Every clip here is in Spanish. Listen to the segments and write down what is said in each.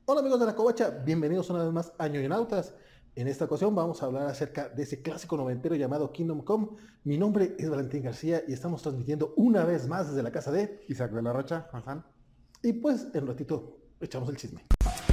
Hola amigos de la Covacha, bienvenidos una vez más a Ñoñonautas. En esta ocasión vamos a hablar acerca de ese clásico noventero llamado Kingdom Come. Mi nombre es Valentín García y estamos transmitiendo una vez más desde la casa de Isaac de la Rocha, Juan. Y pues en un ratito echamos el chisme.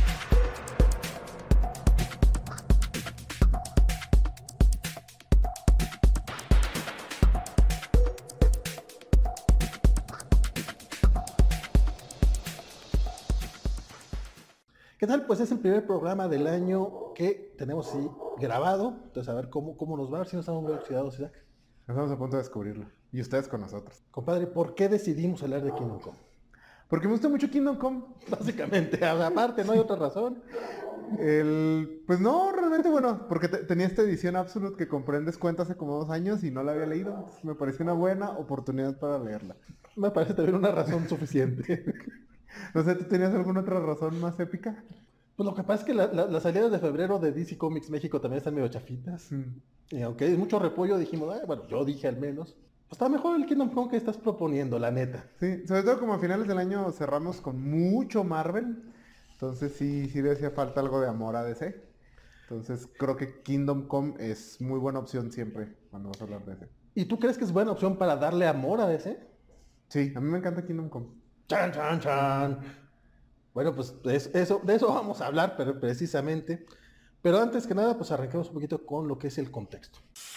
¿Qué tal? Pues es el primer programa del año que tenemos así grabado. Entonces a ver cómo nos va, a ver si no estamos muy oxidados, Isaac. Estamos a punto de descubrirlo. Y ustedes con nosotros. Compadre, ¿por qué decidimos hablar de Kingdom Come? Porque me gusta mucho Kingdom Come. Básicamente, aparte, no hay otra razón. Pues no, realmente bueno, porque tenía esta edición Absolute que compré en descuento hace como 2 años y no la había leído. Entonces me pareció una buena oportunidad para leerla. Me parece también una razón suficiente. No sé, ¿tú tenías alguna otra razón más épica? Pues lo que pasa es que las salidas de febrero de DC Comics México también están medio chafitas. Y aunque hay mucho repollo, dijimos, bueno, yo dije al menos, pues está mejor el Kingdom Come que estás proponiendo, la neta. Sí, sobre todo como a finales del año cerramos con mucho Marvel. Entonces sí le hacía falta algo de amor a DC. Entonces creo que Kingdom Come es muy buena opción siempre cuando vas a hablar de DC. ¿Y tú crees que es buena opción para darle amor a DC? Sí, a mí me encanta Kingdom Come. ¡Chan, chan, chan! Bueno, pues de eso vamos a hablar pero precisamente. Pero antes que nada, pues arranquemos un poquito con lo que es el contexto.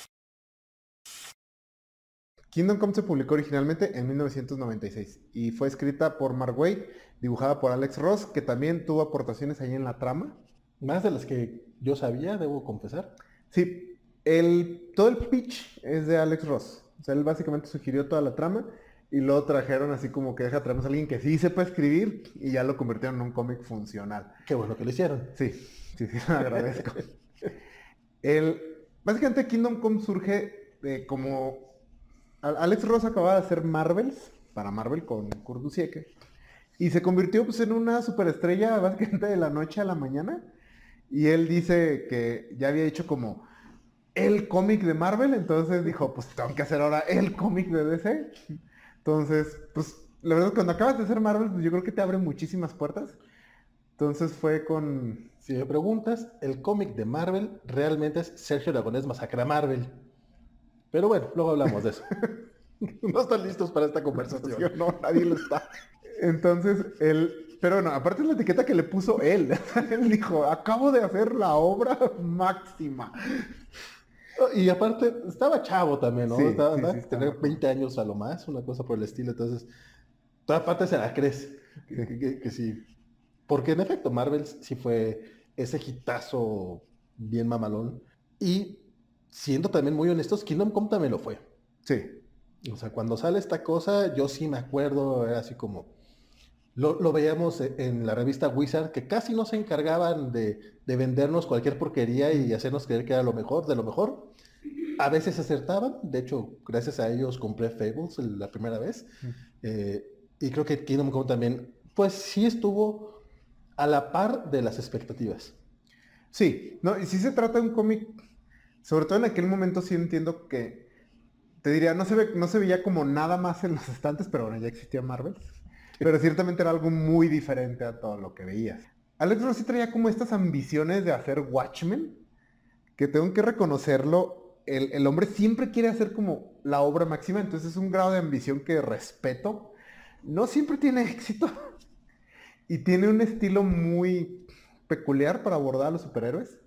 Kingdom Come se publicó originalmente en 1996 y fue escrita por Mark Waid, dibujada por Alex Ross, que también tuvo aportaciones ahí en la trama. Más de las que yo sabía, debo confesar. Sí, todo el pitch es de Alex Ross. O sea, él básicamente sugirió toda la trama y luego trajeron así como que traemos a alguien que sí sepa escribir y ya lo convirtieron en un cómic funcional. Qué bueno que lo hicieron. Sí, lo agradezco. Básicamente Kingdom Come surge de como... Alex Ross acababa de hacer Marvels, para Marvel con Kurt Busiek, y se convirtió pues en una superestrella básicamente de la noche a la mañana. Y él dice que ya había hecho como el cómic de Marvel, entonces dijo, pues tengo que hacer ahora el cómic de DC. Entonces, pues la verdad cuando acabas de hacer Marvel, pues yo creo que te abre muchísimas puertas. Entonces fue con... Si me preguntas, el cómic de Marvel realmente es Sergio Aragonés Masacra Marvel. Pero bueno, luego hablamos de eso. No están listos para esta conversación. No, nadie lo está. Entonces, pero bueno, aparte es la etiqueta que le puso él. Él dijo, acabo de hacer la obra máxima. Y aparte, estaba chavo también, ¿no? Sí, Tenía 20 años a lo más, una cosa por el estilo. Entonces, toda parte se la crees. Que sí. Porque en efecto, Marvel sí fue ese hitazo bien mamalón. Y siendo también muy honestos, Kingdom Come también lo fue. Sí. O sea, cuando sale esta cosa, yo sí me acuerdo, era así como... Lo veíamos en la revista Wizard, que casi no se encargaban de vendernos cualquier porquería y hacernos creer que era lo mejor de lo mejor. A veces acertaban, de hecho, gracias a ellos compré Fables la primera vez. Y creo que Kingdom Come también, pues sí estuvo a la par de las expectativas. Sí, no, y sí se trata de un cómic, sobre todo en aquel momento sí entiendo que, te diría, no se veía como nada más en los estantes, pero bueno, ya existía Marvel. Pero ciertamente era algo muy diferente a todo lo que veías. Alex Ross sí traía como estas ambiciones de hacer Watchmen, que tengo que reconocerlo, el hombre siempre quiere hacer como la obra máxima, entonces es un grado de ambición que respeto. No siempre tiene éxito. Y tiene un estilo muy peculiar para abordar a los superhéroes,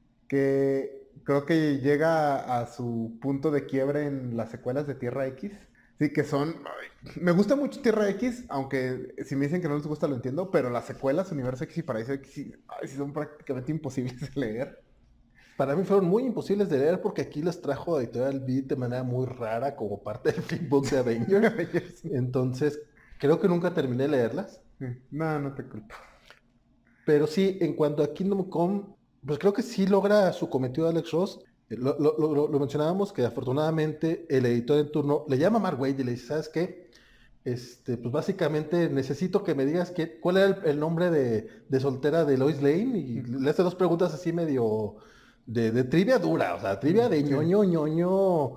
que creo que llega a su punto de quiebre en las secuelas de Tierra X. Sí, que son... Me gusta mucho Tierra X, aunque si me dicen que no les gusta lo entiendo, pero las secuelas, Universo X y Paraíso X, sí son prácticamente imposibles de leer. Para mí fueron muy imposibles de leer porque aquí les trajo a Editorial Beat de manera muy rara como parte del flipbook de Avengers. Entonces, creo que nunca terminé de leerlas. No te culpo. Pero sí, en cuanto a Kingdom Come, pues creo que sí logra su cometido Alex Ross. Lo mencionábamos que afortunadamente el editor en turno le llama a Mark Waid y le dice, ¿sabes qué? Pues básicamente necesito que me digas cuál era el nombre de soltera de Lois Lane y le hace 2 preguntas así medio de trivia dura, o sea, trivia de ñoño,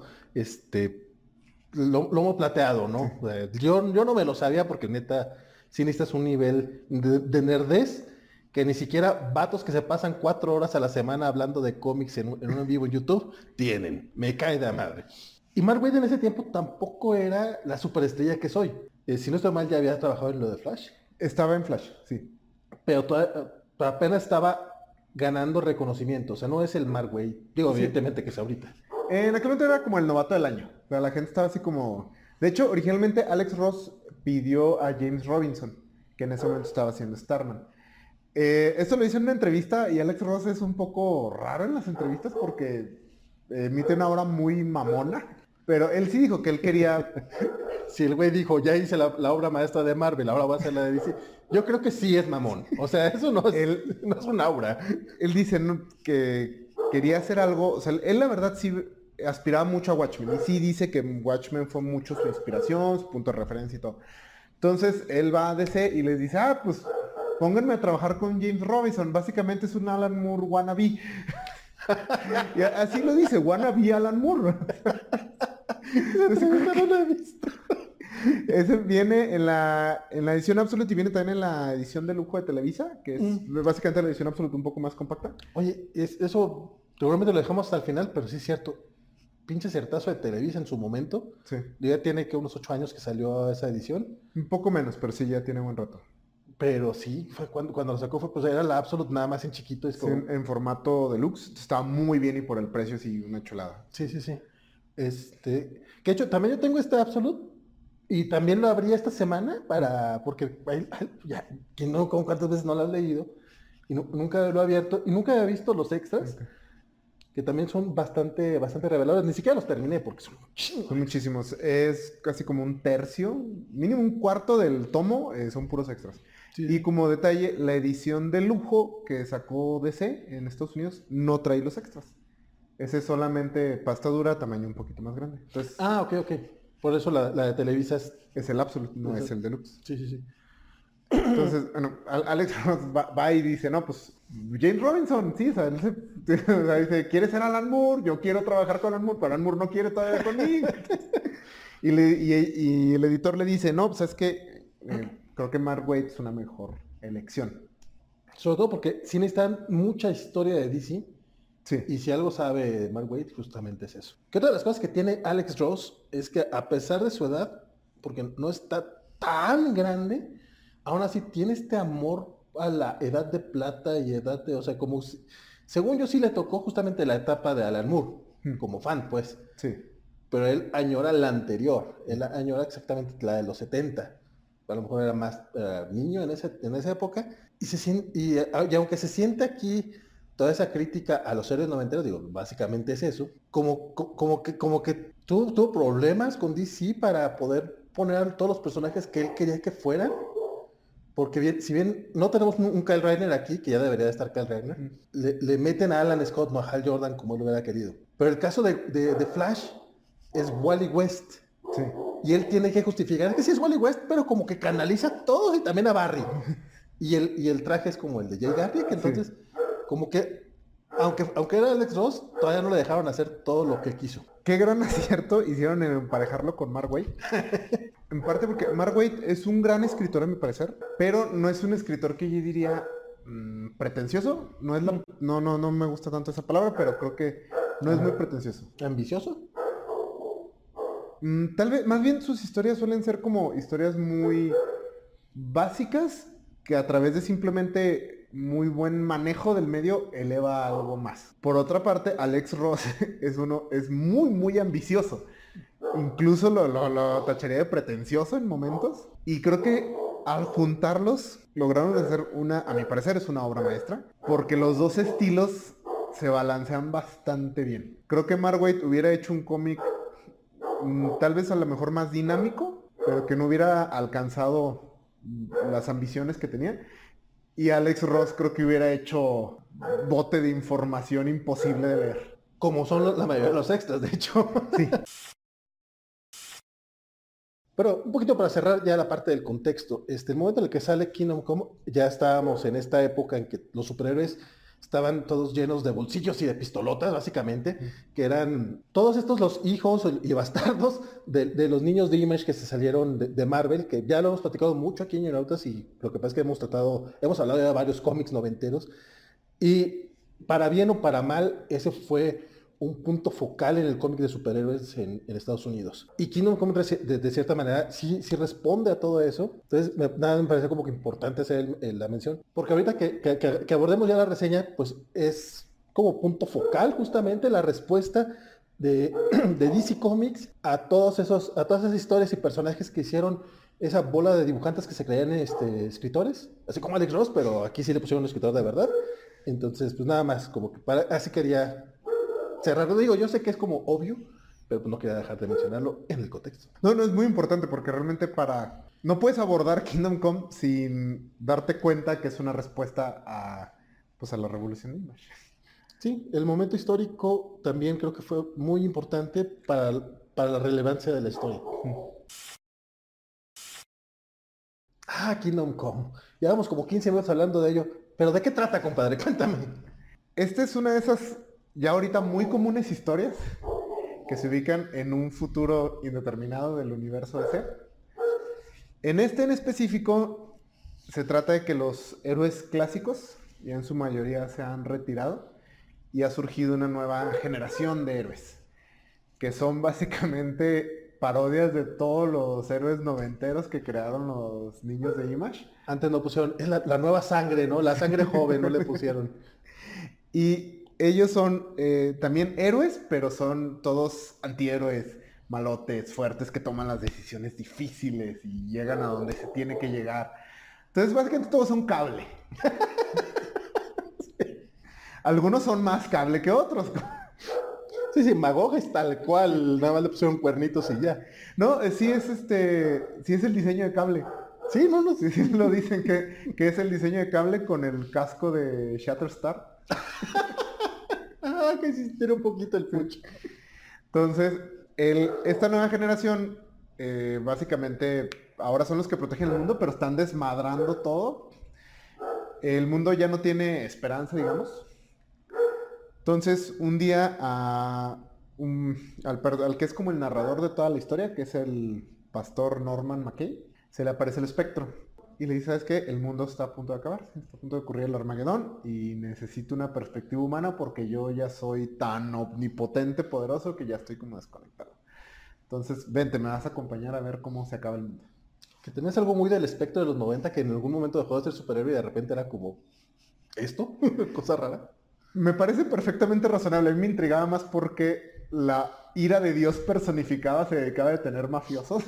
lomo plateado, ¿no? Yo no me lo sabía porque neta, sí necesitas un nivel de nerdez que ni siquiera vatos que se pasan 4 horas a la semana hablando de cómics en un en vivo en YouTube tienen. Me cae de madre. Y Mark Waid en ese tiempo tampoco era la superestrella que soy. Si no estoy mal, ya había trabajado en lo de Flash. Estaba en Flash, sí. Pero apenas estaba ganando reconocimiento. O sea, no es el Mark Waid. Digo, Sí. evidentemente que es ahorita. En aquel momento era como el novato del año. O sea, la gente estaba así como... De hecho, originalmente Alex Ross pidió a James Robinson, que en ese momento estaba haciendo Starman. Esto lo hizo en una entrevista y Alex Ross es un poco raro en las entrevistas porque emite una obra muy mamona. Pero él sí dijo que él quería... Si el güey dijo, ya hice la obra maestra de Marvel, ahora voy a hacer la de DC. Yo creo que sí es mamón. O sea, eso no es, no es una obra. Él dice, ¿no?, que quería hacer algo... O sea, él la verdad sí aspiraba mucho a Watchmen. Y sí dice que Watchmen fue mucho su inspiración, su punto de referencia y todo. Entonces, él va a DC y les dice, pues pónganme a trabajar con James Robinson. Básicamente es un Alan Moore wannabe. Y así lo dice, wannabe Alan Moore. No lo he visto. Ese viene en la edición Absolute y viene también en la edición de lujo de Televisa, que es básicamente la edición Absolute un poco más compacta. Oye, eso seguramente lo dejamos hasta el final, pero sí es cierto. Pinche certazo de Televisa en su momento. Sí. Ya tiene que unos 8 años que salió esa edición. Un poco menos, pero sí, ya tiene buen rato. Pero sí, fue cuando lo sacó pues era la Absolute nada más en chiquito. Es Sí, como... en formato deluxe. Estaba muy bien y por el precio sí, una chulada. Sí. Que de hecho, también yo tengo este Absolute y también lo abrí esta semana porque ya, que no, como cuántas veces no lo has leído y nunca lo he abierto y nunca había visto los extras, Okay. que también son bastante reveladores. Ni siquiera los terminé porque son muchísimos. Son muchísimos. Es casi como un tercio, mínimo un cuarto del tomo, son puros extras. Sí. Y como detalle, la edición de lujo que sacó DC en Estados Unidos no trae los extras. Ese es solamente pasta dura, tamaño un poquito más grande. Entonces, Ok. Por eso la de Televisa es el Absolute, no es el Deluxe. Sí. Entonces, bueno, Alex va y dice, no, pues James Robinson, sí, o sea, dice, ¿quieres ser Alan Moore? Yo quiero trabajar con Alan Moore, pero Alan Moore no quiere todavía conmigo. y el editor le dice, no, pues es que creo que Mark Waid es una mejor elección. Sobre todo porque sí necesitan mucha historia de DC. Sí. Y si algo sabe Mark Waid, justamente es eso. Que otra de las cosas que tiene Alex Ross es que a pesar de su edad, porque no está tan grande, aún así tiene este amor a la edad de plata y edad de, o sea, como, según yo sí le tocó justamente la etapa de Alan Moore, como fan, pues. Sí. Pero él añora la anterior, él añora exactamente la de los 70. A lo mejor era más niño en esa época. Y aunque se siente aquí toda esa crítica a los héroes noventeros, digo, básicamente es eso, como que tuvo problemas con DC para poder poner a todos los personajes que él quería que fueran, porque si bien no tenemos un Kyle Rayner aquí, que ya debería de estar Kyle Rayner, le meten a Alan Scott, no a Hal Jordan como él hubiera querido. Pero el caso de Flash es Wally West. Sí. Y él tiene que justificar que sí es Wally West, pero como que canaliza a todos y también a Barry. Y el traje es como el de Jay Garrick, entonces como que aunque era Alex Ross, todavía no le dejaron hacer todo lo que quiso. Qué gran acierto hicieron en emparejarlo con Mark Waid. En parte porque Mark Waid es un gran escritor a mi parecer, pero no es un escritor que yo diría pretencioso. No es no me gusta tanto esa palabra, pero creo que no es muy pretencioso. ¿Ambicioso? Tal vez, más bien sus historias suelen ser como historias muy básicas que a través de simplemente muy buen manejo del medio eleva algo más. Por otra parte, Alex Ross es muy ambicioso. Incluso lo tacharía de pretencioso en momentos. Y creo que al juntarlos lograron hacer a mi parecer es una obra maestra, porque los dos estilos se balancean bastante bien. Creo que Mark Waid hubiera hecho un cómic tal vez a lo mejor más dinámico, pero que no hubiera alcanzado las ambiciones que tenía. Y Alex Ross creo que hubiera hecho bote de información imposible de leer. Como son la mayoría de los extras, de hecho. Sí. Pero un poquito para cerrar ya la parte del contexto. El momento en el que sale Kingdom Come, ya estábamos en esta época en que los superhéroes estaban todos llenos de bolsillos y de pistolotas, básicamente, que eran todos estos los hijos y bastardos de los niños de Image que se salieron de Marvel, que ya lo hemos platicado mucho aquí en Ñonautas, y lo que pasa es que hemos hablado de varios cómics noventeros, y para bien o para mal, ese fue un punto focal en el cómic de superhéroes en Estados Unidos. Y Kingdom Come de cierta manera sí responde a todo eso. Entonces nada me parece como que importante hacer la mención. Porque ahorita que abordemos ya la reseña, pues es como punto focal justamente la respuesta de, de DC Comics a todas esas historias y personajes que hicieron esa bola de dibujantes que se creían escritores, así como Alex Ross, pero aquí sí le pusieron un escritor de verdad. Entonces, pues nada más, como que así quería cerrarlo. Digo, yo sé que es como obvio, pero pues no quería dejar de mencionarlo en el contexto. No, no, es muy importante porque realmente no puedes abordar Kingdom Come sin darte cuenta que es una respuesta pues a la revolución de Image. Sí, el momento histórico también creo que fue muy importante para la relevancia de la historia. Kingdom Come. Llevamos como 15 minutos hablando de ello. ¿Pero de qué trata, compadre? Cuéntame. Esta es una de esas ya ahorita muy comunes historias que se ubican en un futuro indeterminado del universo DC. En este en específico se trata de que los héroes clásicos ya en su mayoría se han retirado y ha surgido una nueva generación de héroes que son básicamente parodias de todos los héroes noventeros que crearon los niños de Image. Antes no pusieron, es la nueva sangre, ¿no? La sangre joven no le pusieron. Y ellos son también héroes, pero son todos antihéroes, malotes, fuertes, que toman las decisiones difíciles y llegan a donde se tiene que llegar. Entonces, básicamente todos son cable. Sí. Algunos son más cable que otros. Sí, Magog es tal cual, nada más le pusieron cuernitos y ya. No, sí es el diseño de cable. Sí, no. Sí, lo dicen que es el diseño de cable con el casco de Shatterstar. Que sí tiene un poquito el pucho. Entonces, esta nueva generación, básicamente, ahora son los que protegen el mundo, pero están desmadrando todo. El mundo ya no tiene esperanza, digamos. Entonces, un día al que es como el narrador de toda la historia, que es el pastor Norman McKay, se le aparece el espectro. Y le dice, ¿sabes qué? El mundo está a punto de acabar, está a punto de ocurrir el Armagedón y necesito una perspectiva humana porque yo ya soy tan omnipotente, poderoso, que ya estoy como desconectado. Entonces, vente, me vas a acompañar a ver cómo se acaba el mundo. Que tenés algo muy del espectro de los 90 que en algún momento dejó de ser superhéroe y de repente era como, ¿esto? Cosa rara. Me parece perfectamente razonable. A mí me intrigaba más porque la ira de Dios personificada se dedicaba a detener mafiosos.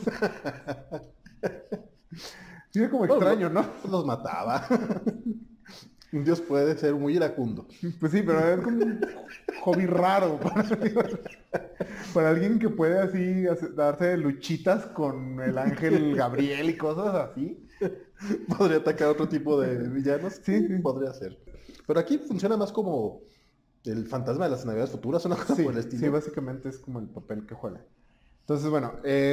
Sí, es como extraño, ¿no? Los mataba. Un dios puede ser muy iracundo. Pues sí, pero es como un hobby raro para alguien que puede así darse luchitas con el ángel Gabriel y cosas así. Podría atacar a otro tipo de villanos. Sí. Podría ser. Pero aquí funciona más como el fantasma de las navidades futuras, una cosa por el estilo. Sí, básicamente es como el papel que juega. Entonces, bueno,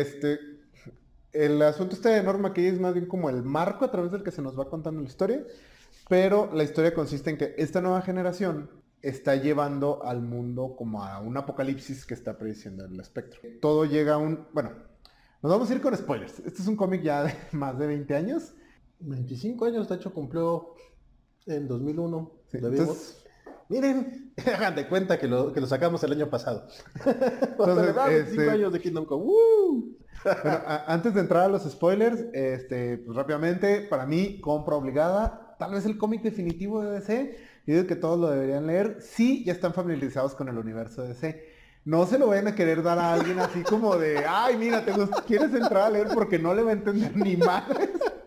el asunto de Norma que es más bien como el marco a través del que se nos va contando la historia, pero la historia consiste en que esta nueva generación está llevando al mundo como a un apocalipsis que está prediciendo el espectro. Todo llega a bueno, nos vamos a ir con spoilers. Este es un cómic ya de más de 20 años. 25 años, de hecho cumplió en 2001. Sí, entonces, miren, hagan de cuenta que lo sacamos el año pasado. Entonces, 25 años de Kingdom Come. ¡Woo! Bueno, antes de entrar a los spoilers, pues rápidamente, para mí, compra obligada, tal vez el cómic definitivo de DC. Yo digo que todos lo deberían leer si ya están familiarizados con el universo de DC. No se lo vayan a querer dar a alguien así como de, ay, mira, quieres entrar a leer porque no le va a entender ni madres.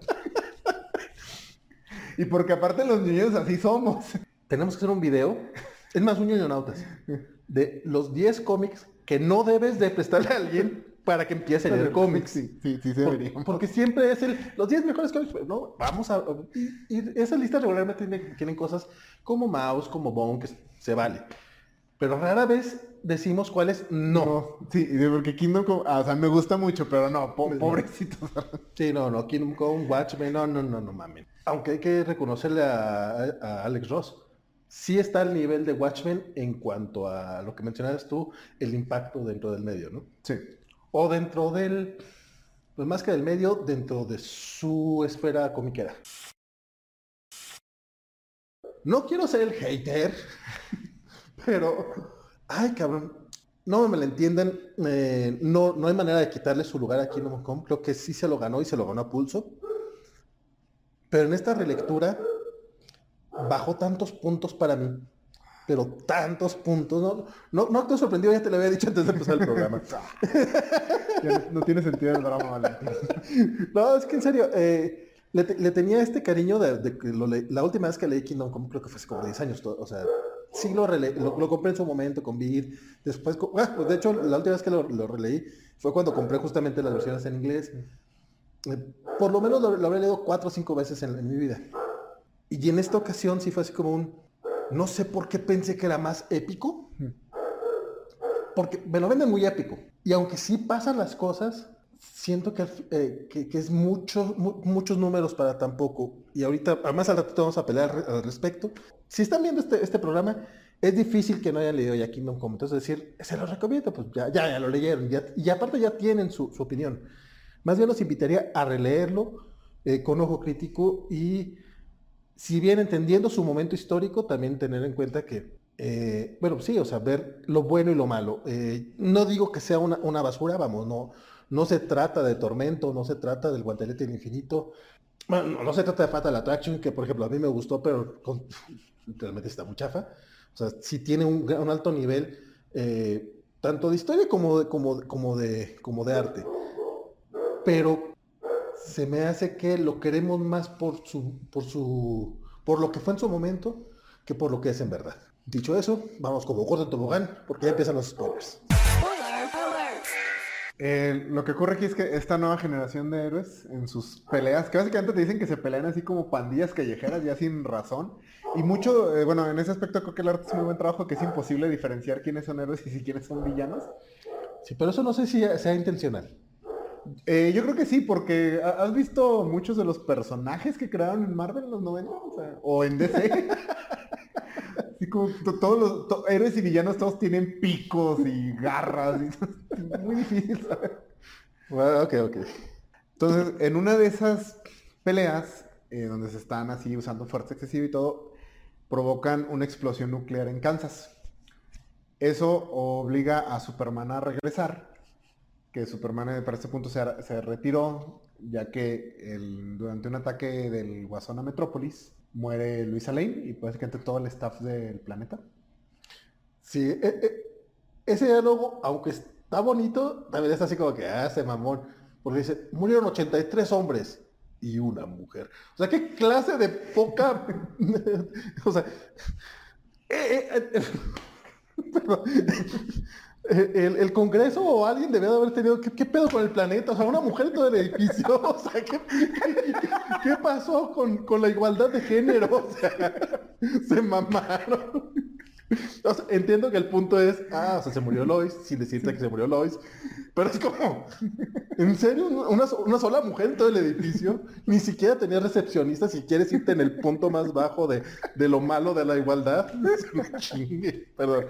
Y porque aparte los niños así somos. Tenemos que hacer un video, es más, un Ñoñonautas, de los 10 cómics que no debes de prestarle a alguien para que empiece a leer cómics. Sí, se debería. Porque siempre es los 10 mejores cómics, ¿no? Vamos a... Y esa lista regularmente tienen cosas como Mouse, como Bone, que se vale. Pero rara vez decimos cuáles no. Sí, porque Kingdom Come, o sea, me gusta mucho, pero no, pobrecitos. Sí, no, Kingdom Come, Watchmen, no mames. Aunque hay que reconocerle a Alex Ross. sí está al nivel de Watchmen en cuanto a lo que mencionabas tú, el impacto dentro del medio, ¿no? Sí. O dentro del, pues más que del medio, dentro de su esfera comiquera. No quiero ser el hater, pero, ay cabrón, no me la entiendan, no hay manera de quitarle su lugar a Kingdom Come, creo que sí se lo ganó y se lo ganó a pulso, pero en esta relectura bajó tantos puntos para mí, pero tantos puntos, no estoy sorprendido, ya te lo había dicho antes de empezar el programa. Ya no tiene sentido el drama, Valentín. No, es que en serio, le tenía este cariño de que la última vez que leí Kingdom Come, creo que fue hace como 10 años, o sea, sí lo compré en su momento con Vir, después, pues de hecho, la última vez que lo releí fue cuando compré justamente las versiones en inglés. Por lo menos lo habré leído 4 o 5 veces en mi vida. Y en esta ocasión sí fue así como no sé por qué pensé que era más épico, porque me lo venden muy épico. Y aunque sí pasan las cosas, siento que es muchos números para tan poco. Y ahorita, además al ratito vamos a pelear al respecto. Si están viendo este programa, es difícil que no hayan leído ya Kingdom Come. Entonces decir, se los recomiendo, pues ya lo leyeron. Y aparte ya tienen su opinión. Más bien los invitaría a releerlo con ojo crítico y, si bien entendiendo su momento histórico, también tener en cuenta que, bueno, sí, o sea, ver lo bueno y lo malo. No digo que sea una basura, vamos, no se trata de Tormento, no se trata del Guantelete del Infinito, bueno, no se trata de Fatal Attraction, que por ejemplo a mí me gustó, pero realmente está muy chafa. O sea, sí tiene un alto nivel, tanto de historia como de arte. Pero se me hace que lo queremos más por lo que fue en su momento que por lo que es en verdad. Dicho eso, vamos como gordo en tobogán, porque ya empiezan los spoilers. Lo que ocurre aquí es que esta nueva generación de héroes en sus peleas, que básicamente te dicen que se pelean así como pandillas callejeras ya sin razón. Y mucho, bueno, en ese aspecto creo que el arte es muy buen trabajo, que es imposible diferenciar quiénes son héroes y quiénes son villanos. Sí, pero eso no sé si sea intencional. Yo creo que sí, porque ¿has visto muchos de los personajes que crearon en Marvel en los 90? O en DC. Así como todos los héroes y villanos todos tienen picos y garras. Es muy difícil saber. Bueno, ok. Entonces, en una de esas peleas, donde se están así usando fuerza excesiva y todo, provocan una explosión nuclear en Kansas. Eso obliga a Superman a regresar, que Superman para este punto se retiró, ya que durante un ataque del Guasón a Metrópolis muere Luisa Lane y básicamente todo el staff del planeta. Sí, ese diálogo, aunque está bonito, también está así como que, se mamón. Porque dice, murieron 83 hombres y una mujer. O sea, ¿qué clase de poca... o sea... Perdón. El Congreso o alguien debe de haber tenido... ¿Qué pedo con el planeta? O sea, una mujer en todo el edificio. O sea, ¿qué pasó con la igualdad de género? O sea, se mamaron. O sea, entiendo que el punto es, o sea, se murió Lois, sin decirte que se murió Lois, pero es como, ¿en serio? ¿Una sola mujer en todo el edificio? Ni siquiera tenía recepcionista, si quieres irte en el punto más bajo de lo malo de la igualdad. Chingue, perdón.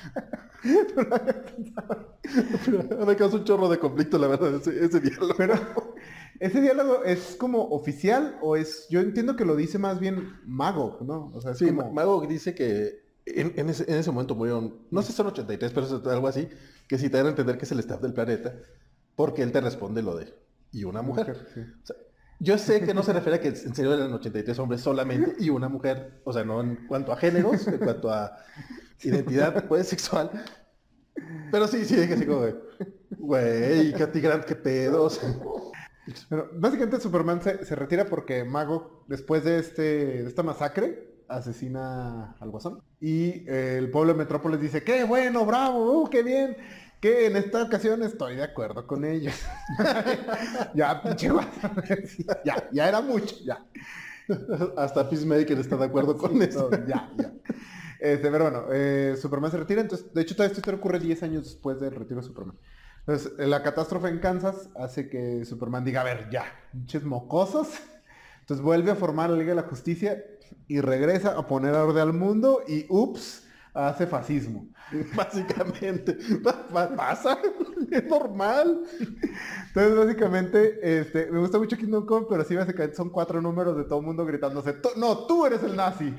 Pero me causa un chorro de conflicto, la verdad, ese diálogo. Pero, ¿ese diálogo es como oficial o es...? Yo entiendo que lo dice más bien Mago, ¿no? O sea, es sí, como... Mago dice que en ese momento murieron, no sé si son 83, pero es algo así, que si te dan a entender que es el staff del planeta, porque él te responde lo de, y una mujer. Sí. O sea, yo sé que no se refiere a que en serio eran 83 hombres solamente y una mujer, o sea, no en cuanto a géneros, en cuanto a identidad pues, sexual, pero sí, dije así como, güey, Katy Grant, qué pedos. Pero básicamente Superman se retira porque Mago, después de esta masacre, asesina al Guasón. Y el pueblo de Metrópolis dice, ¡qué bueno, bravo, qué bien! Que en esta ocasión estoy de acuerdo con ellos. Ya, pinche Guasón. ya era mucho, ya. Hasta Peacemaker está de acuerdo con eso. Ya. Pero bueno, Superman se retira. Entonces, de hecho, toda esta historia ocurre 10 años después del retiro de Superman. Entonces, la catástrofe en Kansas hace que Superman diga, a ver, ya, pinches mocosos. Entonces vuelve a formar la Liga de la Justicia y regresa a poner orden al mundo y ups, hace fascismo. Básicamente, pasa, es normal. Entonces, básicamente, me gusta mucho Kingdom Come, pero sí básicamente son 4 números de todo el mundo gritándose, no, tú eres el nazi.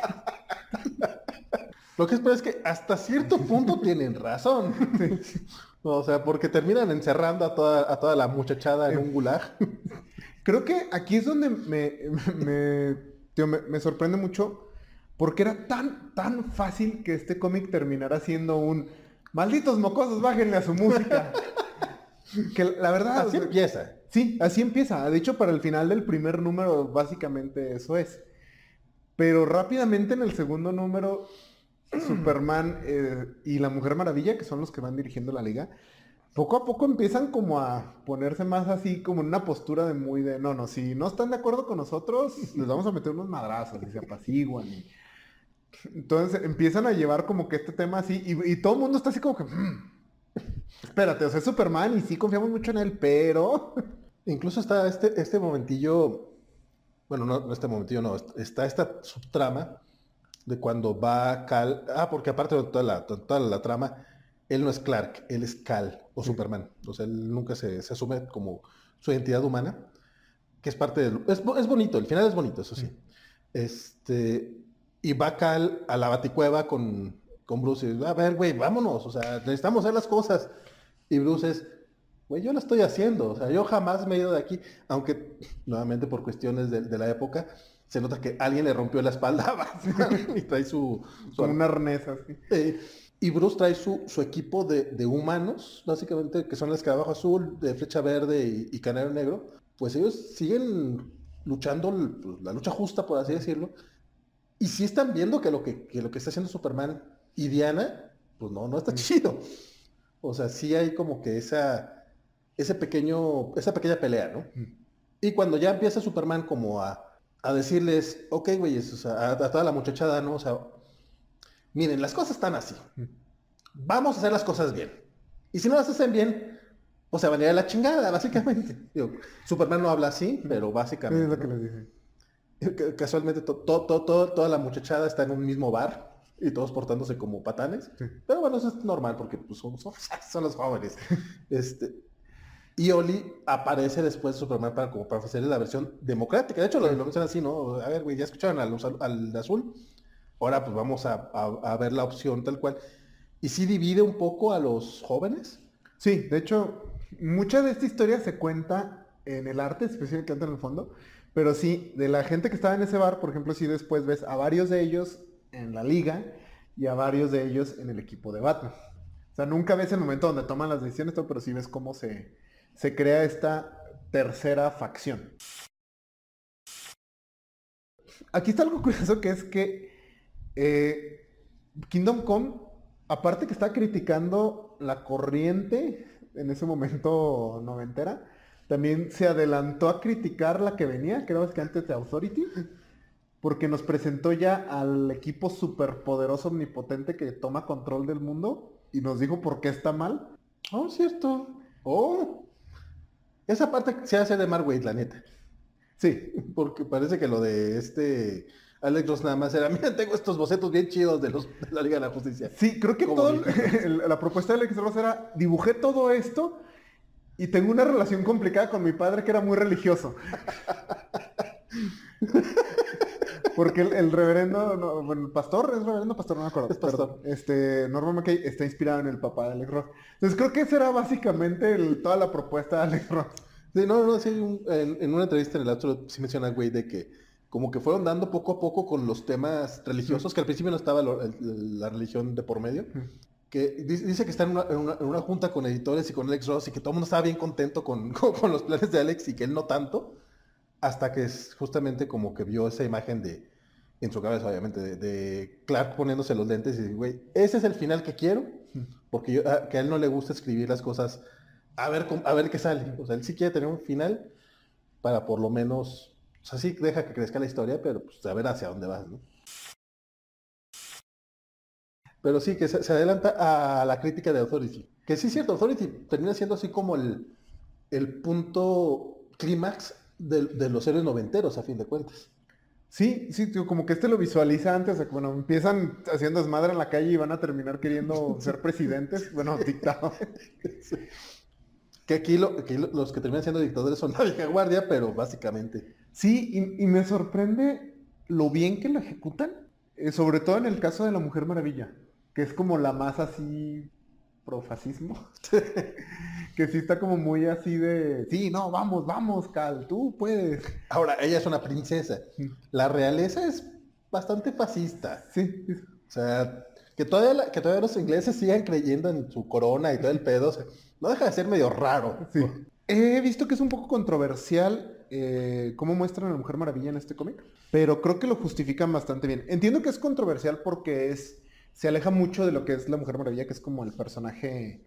Lo que espero es que hasta cierto punto tienen razón. O sea, porque terminan encerrando a toda la muchachada en un gulag. Creo que aquí es donde me sorprende mucho, porque era tan fácil que este cómic terminara siendo un malditos mocosos, bájenle a su música. Que la verdad... Así empieza. Sí, así empieza. De hecho, para el final del primer número, básicamente eso es. Pero rápidamente en el segundo número, Superman y la Mujer Maravilla, que son los que van dirigiendo la liga, poco a poco empiezan como a ponerse más así, como en una postura de muy de, no, si no están de acuerdo con nosotros, les vamos a meter unos madrazos y se apaciguan. Entonces empiezan a llevar como que este tema así, y todo el mundo está así como que, espérate, o sea, es Superman y sí confiamos mucho en él, pero... Incluso está este momentillo, bueno, no este momentillo, no, está esta subtrama de cuando va Cal, porque aparte de toda la trama, él no es Clark, él es Cal o Superman, o sea, él nunca se asume como su identidad humana, que es parte del... Es bonito, el final es bonito, eso sí. Y va Cal a la Baticueva con Bruce y dice, a ver, güey, vámonos, o sea, necesitamos hacer las cosas. Y Bruce es, güey, yo lo estoy haciendo, o sea, yo jamás me he ido de aquí, aunque, nuevamente por cuestiones de la época, se nota que alguien le rompió la espalda a Batman y trae su un arnés así. Y Bruce trae su equipo de humanos, básicamente, que son el Escarabajo Azul, de Flecha Verde y Canelo Negro. Pues ellos siguen luchando la lucha justa, por así decirlo. Y sí están viendo que lo que está haciendo Superman y Diana, pues no está chido. O sea, sí hay como que esa pequeña pelea, ¿no? Y cuando ya empieza Superman como a decirles, ok, güeyes, o sea, a toda la muchachada, ¿no? O sea, miren, las cosas están así. Vamos a hacer las cosas bien. Y si no las hacen bien, pues se van a ir a la chingada, básicamente. Digo, Superman no habla así, pero básicamente. Sí, es lo que les dije. Casualmente toda la muchachada está en un mismo bar y todos portándose como patanes. Sí. Pero bueno, eso es normal porque pues, son los jóvenes. Y Oli aparece después de Superman para ofrecerle la versión democrática. De hecho, lo mencionan así, ¿no? A ver, güey, ya escucharon al de azul. Ahora pues vamos a ver la opción tal cual. ¿Y sí divide un poco a los jóvenes? Sí, de hecho, mucha de esta historia se cuenta en el arte, especialmente en el fondo. Pero sí, de la gente que estaba en ese bar, por ejemplo, sí después ves a varios de ellos en la liga y a varios de ellos en el equipo de Batman. O sea, nunca ves el momento donde toman las decisiones, pero sí ves cómo se crea esta tercera facción. Aquí está algo curioso que es que Kingdom Come, aparte que está criticando la corriente en ese momento noventera, también se adelantó a criticar la que venía, que era básicamente The Authority, porque nos presentó ya al equipo superpoderoso omnipotente que toma control del mundo y nos dijo por qué está mal. Oh, cierto. Oh. Esa parte se hace de Mark Waid, la neta. Sí, porque parece que lo de Alex Ross nada más era, mira, tengo estos bocetos bien chidos de la Liga de la Justicia. Sí, creo que la propuesta de Alex Ross era, dibujé todo esto y tengo una relación complicada con mi padre que era muy religioso. Porque el reverendo, el pastor, ¿es reverendo pastor? No me acuerdo. Es pastor. Norman McKay está inspirado en el papá de Alex Ross. Entonces creo que esa era básicamente toda la propuesta de Alex Ross. Sí, sí, en una entrevista en el Astro sí menciona, güey, de que como que fueron dando poco a poco con los temas religiosos, que al principio no estaba la religión de por medio, que dice que está en una junta con editores y con Alex Ross y que todo el mundo estaba bien contento con los planes de Alex y que él no tanto, hasta que justamente como que vio esa imagen en su cabeza, obviamente, de Clark poniéndose los lentes y dice, güey, ese es el final que quiero, porque que a él no le gusta escribir las cosas a ver qué sale. O sea, él sí quiere tener un final para por lo menos, o sea, sí deja que crezca la historia, pero pues a ver hacia dónde vas, ¿no? Pero sí, que se adelanta a la crítica de Authority. Que sí es cierto, Authority termina siendo así como el punto clímax de los héroes noventeros, a fin de cuentas. Sí, sí, tío, como que lo visualiza antes, o sea, que, bueno, empiezan haciendo desmadre en la calle y van a terminar queriendo ser presidentes, bueno, dictadores. Que aquí, los que terminan siendo dictadores son la vieja guardia, pero básicamente. Sí, y me sorprende lo bien que lo ejecutan, sobre todo en el caso de la Mujer Maravilla, que es como la más así profascismo, que sí está como muy así de, sí, no, vamos, vamos, Cal, tú puedes. Ahora, ella es una princesa. La realeza es bastante fascista. Sí, sí, O sea, que todavía los ingleses sigan creyendo en su corona y todo el pedo, o sea, no deja de ser medio raro. sí. He visto que es un poco controversial cómo muestran a la Mujer Maravilla en este cómic, pero creo que lo justifican bastante bien. Entiendo que es controversial porque se aleja mucho de lo que es la Mujer Maravilla, que es como el personaje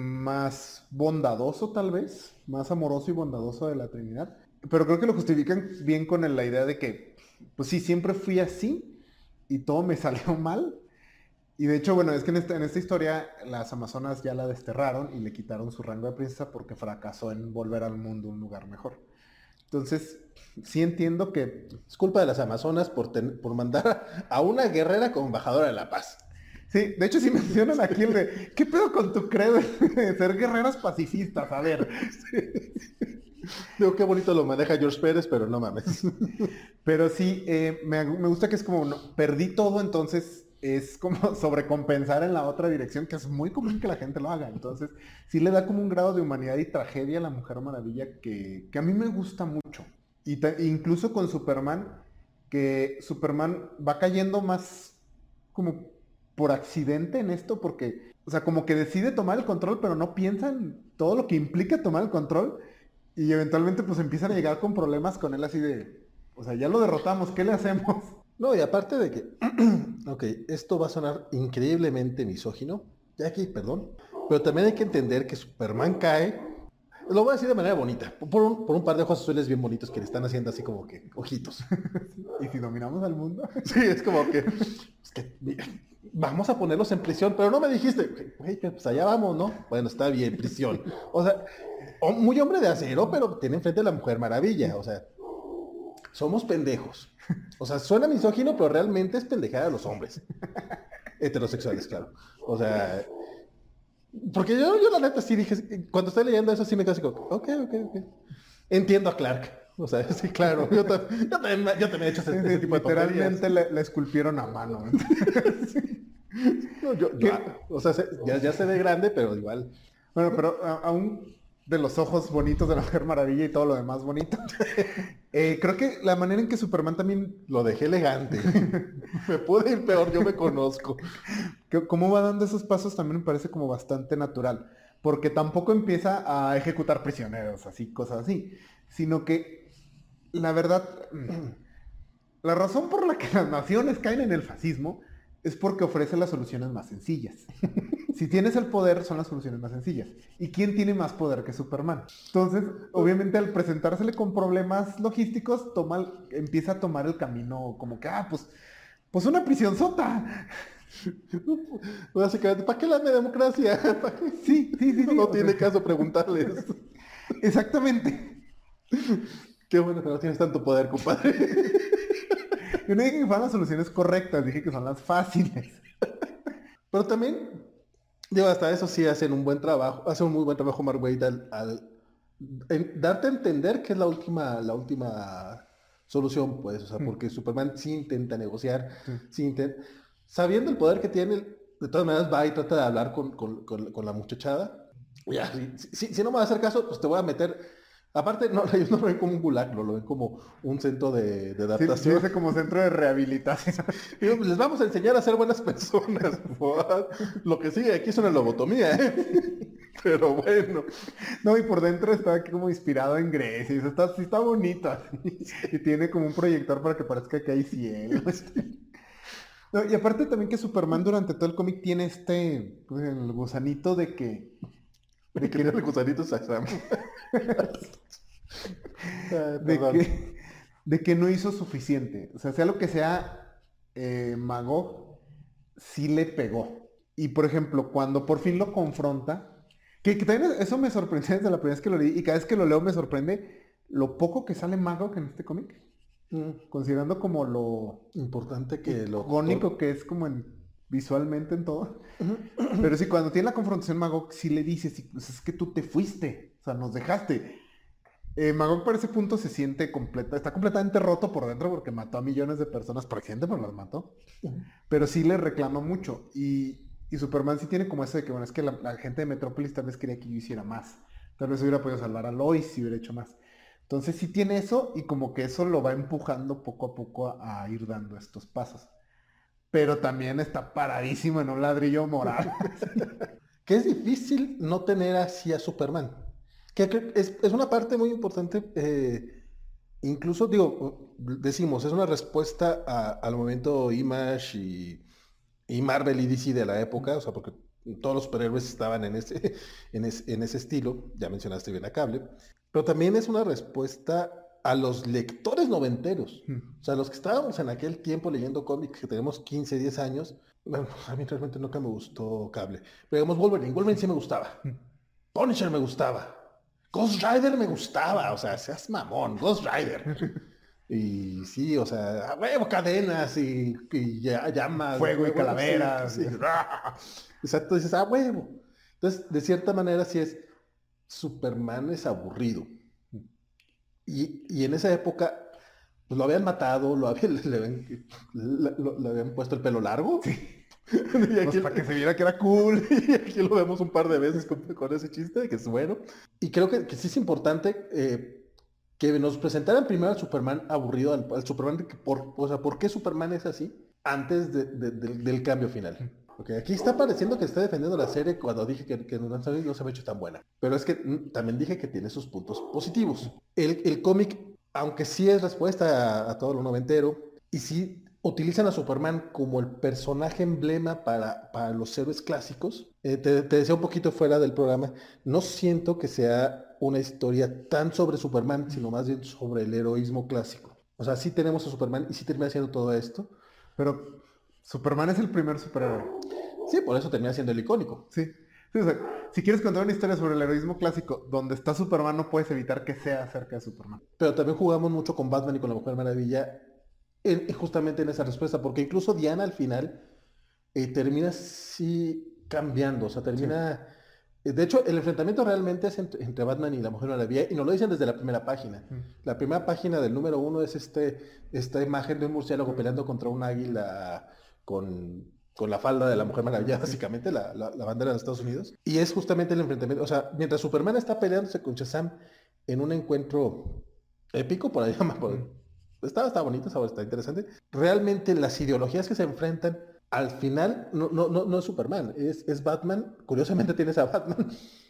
más bondadoso tal vez, más amoroso y bondadoso de la Trinidad. Pero creo que lo justifican bien con la idea de que, pues sí, siempre fui así y todo me salió mal. Y de hecho, bueno, es que en esta historia las Amazonas ya la desterraron y le quitaron su rango de princesa porque fracasó en volver al mundo un lugar mejor. Entonces, sí entiendo que... Es culpa de las Amazonas por mandar a una guerrera como embajadora de la paz. Sí, de hecho sí mencionan aquí el de... ¿Qué pedo con tu credo de ser guerreras pacifistas? A ver. Digo, qué bonito lo maneja George Pérez, pero no mames. Pero sí, me gusta que es como, no, perdí todo, entonces es como sobrecompensar en la otra dirección, que es muy común que la gente lo haga. Entonces, sí le da como un grado de humanidad y tragedia a la Mujer Maravilla que a mí me gusta mucho. Incluso con Superman, que Superman va cayendo más como por accidente en esto, porque, o sea, como que decide tomar el control, pero no piensa en todo lo que implica tomar el control. Y eventualmente pues empiezan a llegar con problemas con él así de, o sea, ya lo derrotamos, ¿qué le hacemos? No, y aparte de que, ok, esto va a sonar increíblemente misógino, ya aquí, perdón, pero también hay que entender que Superman cae, lo voy a decir de manera bonita, por un par de ojos azules bien bonitos que le están haciendo así como que ojitos. Y si dominamos al mundo. Sí, es como que, vamos a ponerlos en prisión, pero no me dijiste, güey, pues allá vamos, ¿no? Bueno, está bien, prisión. O sea, muy hombre de acero, pero tiene enfrente a la Mujer Maravilla, o sea, somos pendejos. O sea, suena misógino, pero realmente es pendejada de los hombres. Heterosexuales, claro. O sea, porque yo la neta sí dije, cuando estoy leyendo eso sí me quedo así como, ok. Entiendo a Clark. O sea, sí, claro. Yo también he hecho ese tipo de tonterías. Literalmente le esculpieron a mano. No, o sea, ya se ve grande, pero igual. Bueno, pero aún de los ojos bonitos de la Mujer Maravilla y todo lo demás bonito. Creo que la manera en que Superman también... Lo dejé elegante. Me puede ir peor, yo me conozco. Cómo va dando esos pasos también me parece como bastante natural. Porque tampoco empieza a ejecutar prisioneros, así, cosas así. Sino que, la verdad, la razón por la que las naciones caen en el fascismo es porque ofrece las soluciones más sencillas. Si tienes el poder, son las soluciones más sencillas. ¿Y quién tiene más poder que Superman? Entonces, obviamente, al presentársele con problemas logísticos, empieza a tomar el camino como que, pues una prisión sota. Básicamente, ¿para qué la democracia? Sí. No tiene caso preguntarles. Exactamente. Qué bueno que no tienes tanto poder, compadre. Yo no dije que fueran las soluciones correctas, dije que son las fáciles. Pero también, digo, hasta eso sí hacen un buen trabajo, hace un muy buen trabajo Mark Waid en darte a entender que es la última solución, pues, o sea, porque Superman sí intenta negociar, sabiendo el poder que tiene, de todas maneras va y trata de hablar con la muchachada. Ya, si no me va a hacer caso, pues te voy a meter. Aparte, no, ellos no lo ven como un gulag, lo ven como un centro de adaptación. Sí, como centro de rehabilitación. Digo, les vamos a enseñar a ser buenas personas. Lo que sigue aquí es una lobotomía, ¿eh? Pero bueno. No, y por dentro está aquí como inspirado en Grecia. Y sí está bonito. Así. Y tiene como un proyector para que parezca que hay cielo. No, y aparte también que Superman durante todo el cómic tiene pues, el gusanito de que... De que el gusanito es Sam. de que no hizo suficiente. O sea lo que sea, Magog sí le pegó. Y por ejemplo, cuando por fin lo confronta, que también eso me sorprendió desde la primera vez que lo leí, y cada vez que lo leo me sorprende lo poco que sale Magog en este cómic. considerando como lo Importante que lo... icónico que es como visualmente en todo. Pero sí, cuando tiene la confrontación Magog, sí le dice, sí, pues es que tú te fuiste, o sea, nos dejaste. Magog para ese punto se siente está completamente roto por dentro porque mató a millones de personas por accidente, pero las mató. Pero sí le reclama mucho. Y Superman sí tiene como eso de que, bueno, es que la gente de Metrópolis tal vez quería que yo hiciera más. Tal vez hubiera podido salvar a Lois si hubiera hecho más. Entonces sí tiene eso y como que eso lo va empujando poco a poco a ir dando estos pasos. Pero también está paradísimo en un ladrillo moral. Que es difícil no tener así a Superman. Es una parte muy importante. Incluso, digo, decimos, es una respuesta al momento Image y Marvel y DC de la época, o sea, porque todos los superhéroes estaban en ese estilo, ya mencionaste bien a Cable, pero también es una respuesta a los lectores noventeros, o sea, los que estábamos en aquel tiempo leyendo cómics, que tenemos 15, 10 años, bueno, a mí realmente nunca me gustó Cable, pero digamos Wolverine sí me gustaba, Punisher me gustaba, Ghost Rider me gustaba, o sea, seas mamón, Ghost Rider. Y sí, o sea, a huevo, cadenas y llamas. Fuego y calaveras. Sí, sí. Exacto, dices, a huevo. Entonces, de cierta manera, sí es, Superman es aburrido. Y en esa época, pues lo habían matado, le habían puesto el pelo largo. Y aquí, para que se viera que era cool. Y aquí lo vemos un par de veces con ese chiste, que es bueno. Y creo que sí es importante que nos presentaran primero al Superman aburrido, al Superman, o sea, ¿por qué Superman es así? Antes del cambio final. Okay, aquí está pareciendo que está defendiendo la serie cuando dije que no se había hecho tan buena. Pero es que también dije que tiene sus puntos positivos. El cómic, aunque sí es respuesta a todo lo noventero, y sí utilizan a Superman como el personaje emblema para los héroes clásicos, te decía un poquito fuera del programa, no siento que sea una historia tan sobre Superman, sino más bien sobre el heroísmo clásico. O sea, sí tenemos a Superman y sí termina haciendo todo esto. Pero Superman es el primer superhéroe. Sí, por eso termina siendo el icónico. Sí. Sí, o sea, si quieres contar una historia sobre el heroísmo clásico, donde está Superman, no puedes evitar que sea acerca de Superman. Pero también jugamos mucho con Batman y con la Mujer Maravilla, justamente en esa respuesta, porque incluso Diana al final termina sí cambiando, o sea, termina... De hecho, el enfrentamiento realmente es entre Batman y la Mujer Maravilla, y nos lo dicen desde la primera página. La primera página del número 1 es esta imagen de un murciélago peleando contra un águila con la falda de la Mujer Maravilla, básicamente, la bandera de los Estados Unidos. Y es justamente el enfrentamiento, o sea, mientras Superman está peleándose con Shazam en un encuentro épico, por ahí está bonito, está interesante. Realmente las ideologías que se enfrentan al final no es Superman, es Batman. Curiosamente tienes a Batman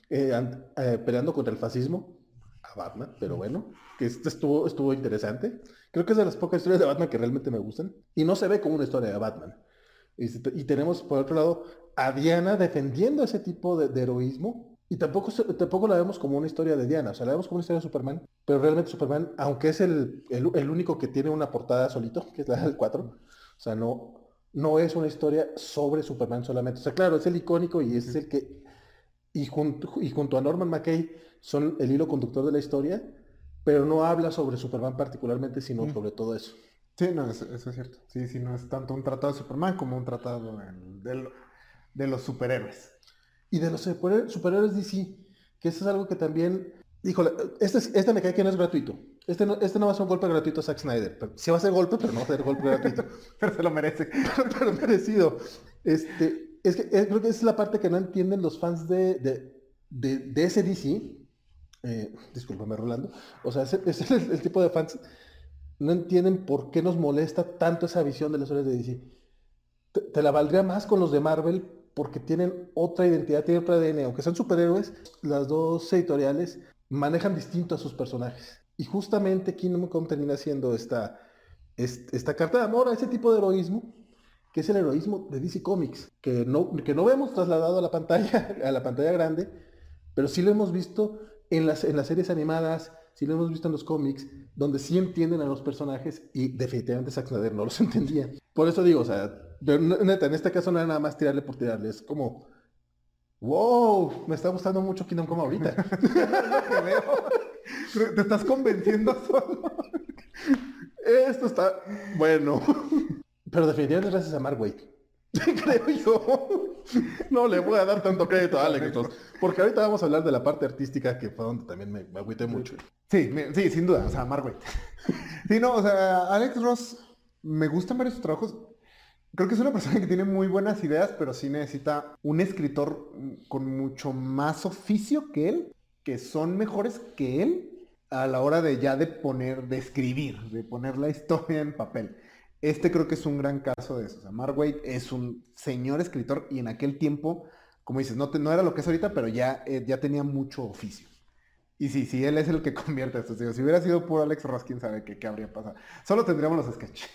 peleando contra el fascismo. A Batman, pero bueno, que estuvo interesante. Creo que es de las pocas historias de Batman que realmente me gustan. Y no se ve como una historia de Batman. Y tenemos por otro lado a Diana defendiendo ese tipo de heroísmo. Y tampoco la vemos como una historia de Diana, o sea, la vemos como una historia de Superman. Pero realmente Superman, aunque es el único que tiene una portada solito, que es la del 4, o sea, no es una historia sobre Superman solamente. O sea, claro, es el icónico y es el que... Y junto a Norman McKay son el hilo conductor de la historia, pero no habla sobre Superman particularmente, sino sobre todo eso. Sí, no, eso es cierto. Sí, sí, no es tanto un tratado de Superman como un tratado de los superhéroes. Y de los superhéroes DC, que eso es algo que también... Híjole, este me cae que no es gratuito. Este no va a ser un golpe gratuito a Zack Snyder. Sí va a ser golpe, pero no va a ser golpe gratuito. Pero se lo merece. pero merecido. Creo que es la parte que no entienden los fans de ese DC. Discúlpame, Rolando. O sea, es el tipo de fans. No entienden por qué nos molesta tanto esa visión de las historias de DC. Te la valdría más con los de Marvel porque tienen otra identidad, tienen otro ADN. Aunque sean superhéroes, las dos editoriales manejan distinto a sus personajes. Y justamente Kingdom Come termina siendo esta carta de amor a ese tipo de heroísmo, que es el heroísmo de DC Comics, que no vemos trasladado a la pantalla grande, pero sí lo hemos visto en las series animadas, sí lo hemos visto en los cómics, donde sí entienden a los personajes y definitivamente Zack Snyder no los entendía. Por eso digo, o sea, neta, en este caso no era nada más tirarle por tirarle, es como, wow, me está gustando mucho Kingdom Come ahorita. Es lo que veo. Te estás convenciendo solo. Esto está bueno. Pero definitivamente gracias a Mark Waid. Creo yo. No le voy a dar tanto crédito a Alex Ross. Porque ahorita vamos a hablar de la parte artística que fue donde también me agüité mucho. Sí, sí, sin duda, o sea, Mark Waid. Sí, no, o sea, Alex Ross, me gustan varios sus trabajos. Creo que es una persona que tiene muy buenas ideas, pero sí necesita un escritor con mucho más oficio que él, que son mejores que él a la hora de ya de poner, de escribir, de poner la historia en papel. Este creo que es un gran caso de eso. O sea, Mark Waid es un señor escritor y en aquel tiempo, como dices, no era lo que es ahorita, pero ya tenía mucho oficio. Y sí, sí, él es el que convierte esto. Digo, si hubiera sido puro Alex Ross, quién sabe qué habría pasado. Solo tendríamos los sketches.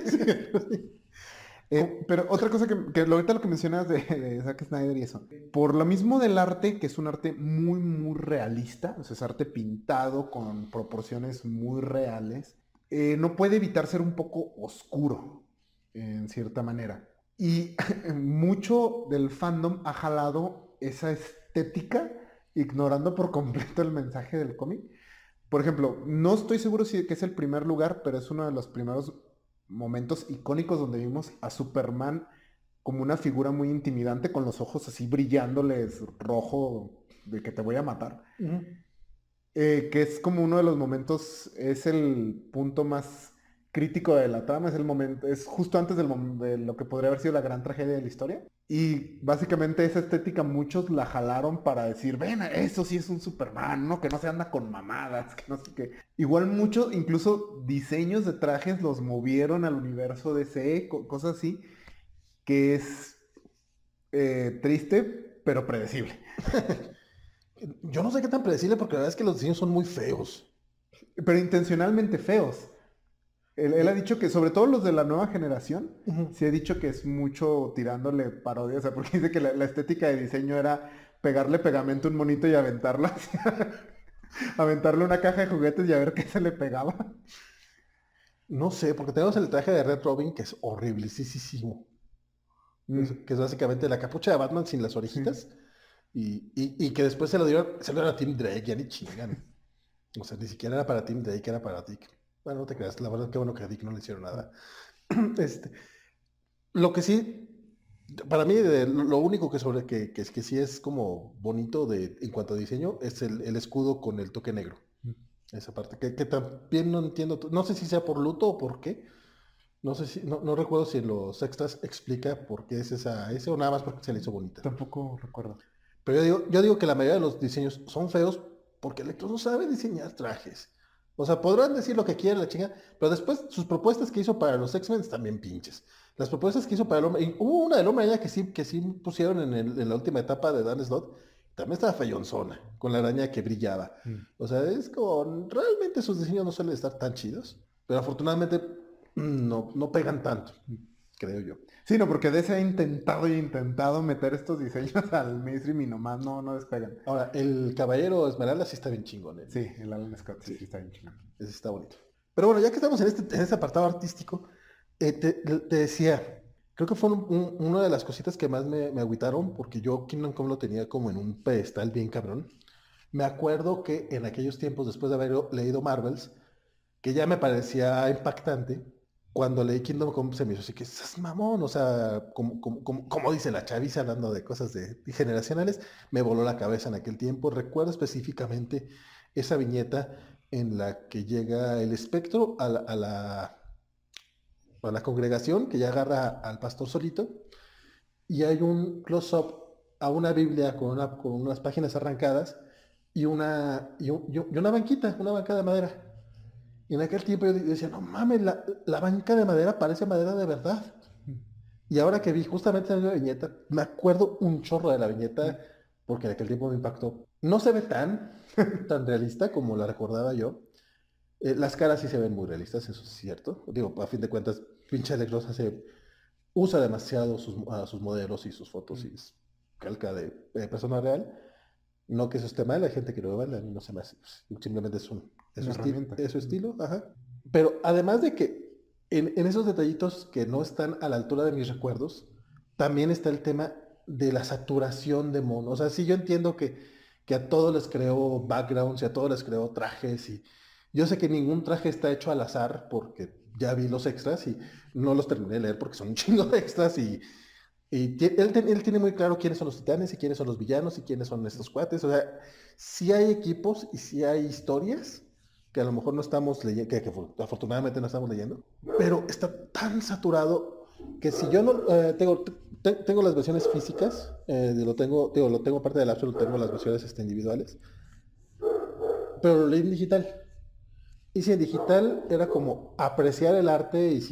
Pero otra cosa ahorita lo que mencionas de Zack Snyder y eso, por lo mismo del arte, que es un arte muy, muy realista, o sea, es arte pintado con proporciones muy reales, no puede evitar ser un poco oscuro, en cierta manera. Y mucho del fandom ha jalado esa estética, ignorando por completo el mensaje del cómic. Por ejemplo, no estoy seguro si que es el primer lugar, pero es uno de los primeros momentos icónicos donde vimos a Superman como una figura muy intimidante con los ojos así brillándoles rojo de que te voy a matar. Que es como uno de los momentos, es el punto más crítico de la trama, es el momento, es justo antes de lo que podría haber sido la gran tragedia de la historia. Y básicamente esa estética muchos la jalaron para decir, ven, eso sí es un Superman, ¿no? Que no se anda con mamadas, que no sé qué. Igual muchos, incluso diseños de trajes los movieron al universo DC, cosas así, que es triste, pero predecible. Yo no sé qué tan predecible porque la verdad es que los diseños son muy feos. Pero intencionalmente feos. Él ha dicho que, sobre todo los de la nueva generación, sí ha dicho que es mucho tirándole parodia, o sea, porque dice que la estética de diseño era pegarle pegamento a un monito y aventarlo aventarle una caja de juguetes y a ver qué se le pegaba. No sé, porque tenemos el traje de Red Robin que es horriblísimo. Que es básicamente la capucha de Batman sin las orejitas. Y que después se lo dieron a Tim Drake, ya ni chingan. O sea, ni siquiera era para Tim Drake, era para Dick. Bueno, no te creas, la verdad que bueno que a Dick no le hicieron nada. Lo que sí, para mí, lo único que sí es como bonito en cuanto a diseño es el escudo con el toque negro. Esa parte, que también no entiendo, no sé si sea por luto o por qué. No sé si, no recuerdo si en los extras explica por qué es ese o nada más porque se le hizo bonita. Tampoco recuerdo. Pero yo digo que la mayoría de los diseños son feos porque Electro no sabe diseñar trajes. O sea, podrán decir lo que quieran, la chinga, pero después sus propuestas que hizo para los X-Men están bien pinches. Las propuestas que hizo para el hombre, y hubo una del hombre araña que sí pusieron en la última etapa de Dan Slott, también estaba feyonzona, con la araña que brillaba. O sea, es como, realmente sus diseños no suelen estar tan chidos, pero afortunadamente no pegan tanto, creo yo. Sí, no, porque DC ha intentado meter estos diseños al mainstream y nomás no despegan. Ahora, el Caballero Esmeralda sí está bien chingón. Sí, el Alan Scott sí está bien chingón. Ese está bonito. Pero bueno, ya que estamos en este apartado artístico, te decía, creo que fue una de las cositas que más me agüitaron, porque yo Kingdom Come lo tenía como en un pedestal bien cabrón. Me acuerdo que en aquellos tiempos, después de haber leído Marvels, que ya me parecía impactante, cuando leí Kingdom Come se me hizo así que estás mamón, o sea, como dice la chaviza hablando de cosas de generacionales, me voló la cabeza en aquel tiempo. Recuerdo específicamente esa viñeta en la que llega el espectro a la congregación, que ya agarra al pastor solito, y hay un close-up a una Biblia con unas páginas arrancadas y una banquita, una banca de madera. Y en aquel tiempo yo decía, no mames, la banca de madera parece madera de verdad. Y ahora que vi justamente la viñeta, me acuerdo un chorro de la viñeta, porque en aquel tiempo me impactó. No se ve tan realista como la recordaba yo. Las caras sí se ven muy realistas, eso es cierto. Digo, a fin de cuentas, pinche Alex Ross usa demasiado a sus modelos y sus fotos y es calca de persona real. No que eso esté mal, hay gente que lo ve mal, a mí no se me hace. Simplemente es su estilo, ajá. Pero además de que en esos detallitos que no están a la altura de mis recuerdos, también está el tema de la saturación de monos. O sea, sí yo entiendo que a todos les creo backgrounds y a todos les creo trajes Yo sé que ningún traje está hecho al azar porque ya vi los extras y no los terminé de leer porque son un chingo de extras él tiene muy claro quiénes son los titanes y quiénes son los villanos y quiénes son estos cuates. O sea, sí hay equipos y sí hay historias que a lo mejor no estamos leyendo, que afortunadamente no estamos leyendo, pero está tan saturado que si yo no tengo las versiones físicas, lo tengo parte del Absolute, tengo las versiones individuales, pero lo leí en digital. Y si en digital era como apreciar el arte y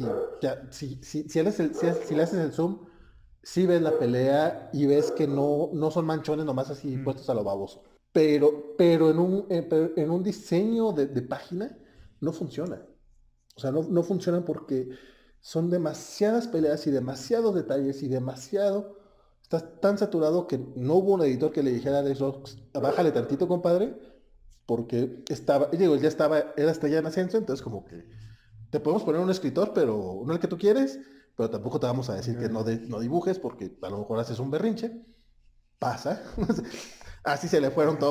si le haces el zoom, si ves la pelea y ves que no son manchones nomás así puestos a lo baboso. Pero en un diseño de página no funciona. O sea, no funcionan porque son demasiadas peleas y demasiados detalles y demasiado. Estás tan saturado que no hubo un editor que le dijera a Alex Ross, bájale tantito, compadre, porque él ya estaba, era estrella en ascenso, entonces como que te podemos poner un escritor, pero no el que tú quieres, pero tampoco te vamos a decir que no dibujes, porque a lo mejor haces un berrinche. Pasa. Así se le fueron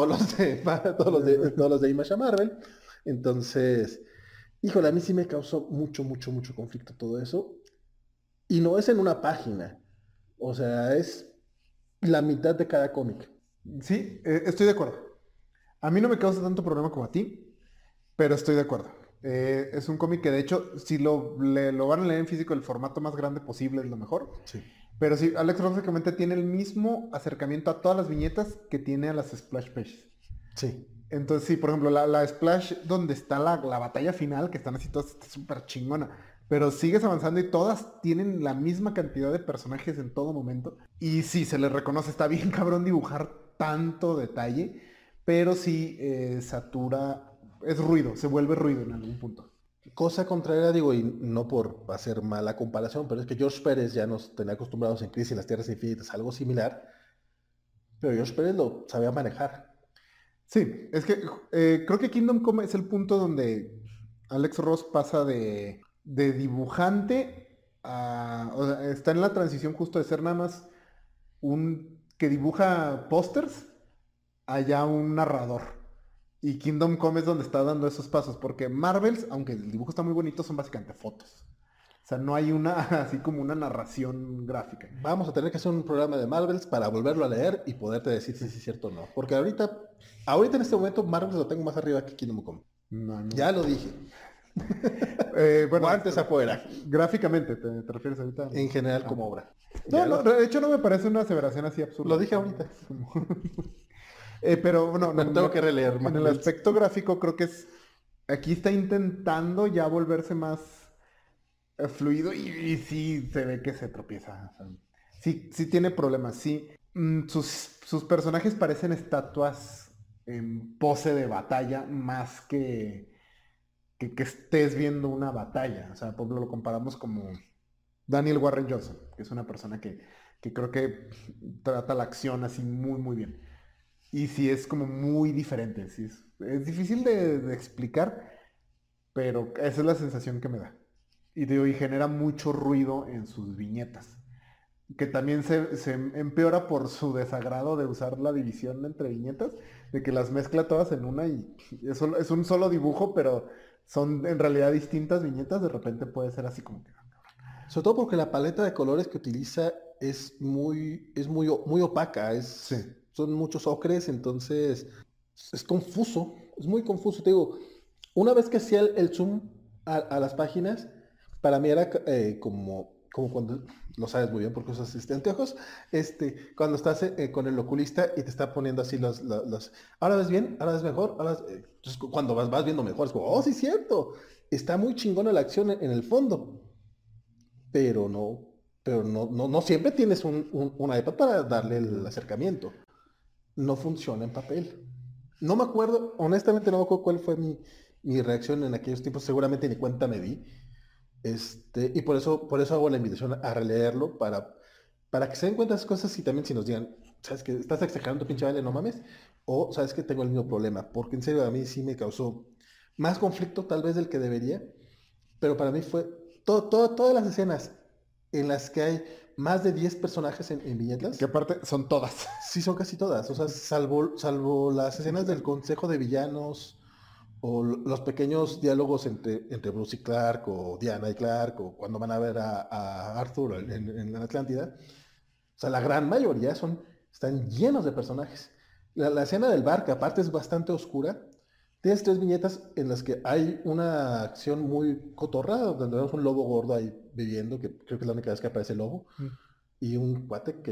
todos los de Image a Marvel. Entonces, híjole, a mí sí me causó mucho conflicto todo eso. Y no es en una página. O sea, es la mitad de cada cómic. Sí, estoy de acuerdo. A mí no me causa tanto problema como a ti, pero estoy de acuerdo. Es un cómic que de hecho, si lo van a leer en físico, el formato más grande posible es lo mejor. Sí. Pero sí, Alex Ross básicamente tiene el mismo acercamiento a todas las viñetas que tiene a las splash pages. Sí. Entonces, sí, por ejemplo, la splash donde está la batalla final, que están así todas, está súper chingona. Pero sigues avanzando y todas tienen la misma cantidad de personajes en todo momento. Y sí, se les reconoce, está bien cabrón dibujar tanto detalle, pero sí satura, es ruido, se vuelve ruido en algún punto. Cosa contraria, digo, y no por hacer mala comparación, pero es que George Pérez ya nos tenía acostumbrados en Crisis en las Tierras Infinitas, algo similar, pero George Pérez lo sabía manejar. Sí, es que creo que Kingdom Come es el punto donde Alex Ross pasa de dibujante a... O sea, está en la transición justo de ser nada más un que dibuja pósters a ya un narrador. Y Kingdom Come es donde está dando esos pasos, porque Marvels, aunque el dibujo está muy bonito, son básicamente fotos. O sea, no hay una, así como una narración gráfica. Vamos a tener que hacer un programa de Marvels para volverlo a leer y poderte decir si es cierto o no. Porque ahorita en este momento Marvels lo tengo más arriba que Kingdom Come. No. Ya lo dije. Bueno, antes afuera. Gráficamente, ¿te refieres ahorita? En general como obra. No, de hecho no me parece una aseveración así absurda. Lo dije ahorita. Pero bueno, no tengo que releer. En el aspecto gráfico creo que aquí está intentando ya volverse más fluido y sí se ve que se tropieza. O sea, sí tiene problemas, sí. Sus personajes parecen estatuas en pose de batalla más que estés viendo una batalla. O sea, por ejemplo, lo comparamos como Daniel Warren Johnson, que es una persona que creo que trata la acción así muy bien. Y sí es como muy diferente. Sí es difícil de explicar, pero esa es la sensación que me da. Y genera mucho ruido en sus viñetas. Que también se empeora por su desagrado de usar la división entre viñetas, de que las mezcla todas en una y es un solo dibujo, pero son en realidad distintas viñetas. De repente puede ser así como que... Sobre todo porque la paleta de colores que utiliza es muy opaca. Son muchos ocres, entonces es confuso, es muy confuso. Te digo, una vez que hacía el zoom a las páginas, para mí era como cuando, lo sabes muy bien porque usas anteojos, cuando estás con el oculista y te está poniendo así los ahora ves bien, ahora ves mejor, entonces, cuando vas viendo mejor, es como, oh, sí, cierto, está muy chingona la acción en el fondo, pero no siempre tienes un iPad para darle el acercamiento. No funciona en papel. No me acuerdo, honestamente no me acuerdo cuál fue mi reacción en aquellos tiempos, seguramente ni cuenta me di. Y por eso hago la invitación a releerlo para que se den cuenta de esas cosas y también si nos digan, ¿sabes que estás exagerando, pinche vale, no mames? O sabes que tengo el mismo problema, porque en serio a mí sí me causó más conflicto tal vez del que debería, pero para mí fue todas las escenas en las que hay más de 10 personajes en viñetas. Que aparte son todas. Sí, son casi todas. O sea, salvo las escenas del consejo de villanos O los pequeños diálogos entre Bruce y Clark, o Diana y Clark, o cuando van a ver a Arthur en la Atlántida. O sea, la gran mayoría están llenos de personajes. La escena del bar, que aparte es bastante oscura, tienes 3 viñetas en las que hay una acción muy cotorrada, donde vemos un lobo gordo ahí viviendo, que creo que es la única vez que aparece el lobo, Mm. y un cuate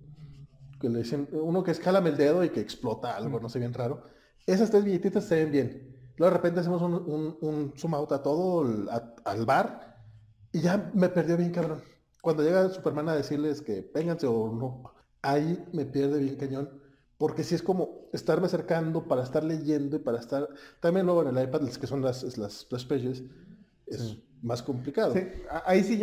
que le dicen, uno que escálame el dedo y que explota algo, no sé, bien raro. Esas 3 viñetitas se ven bien. Luego de repente hacemos un zoom out a todo, al bar, y ya me perdió bien cabrón. Cuando llega Superman a decirles que vénganse o no, ahí me pierde bien cañón. Porque si es como estarme acercando para estar leyendo y para estar... También luego en el iPad, que son las pages, es Sí. más Sí, complicado. ahí sí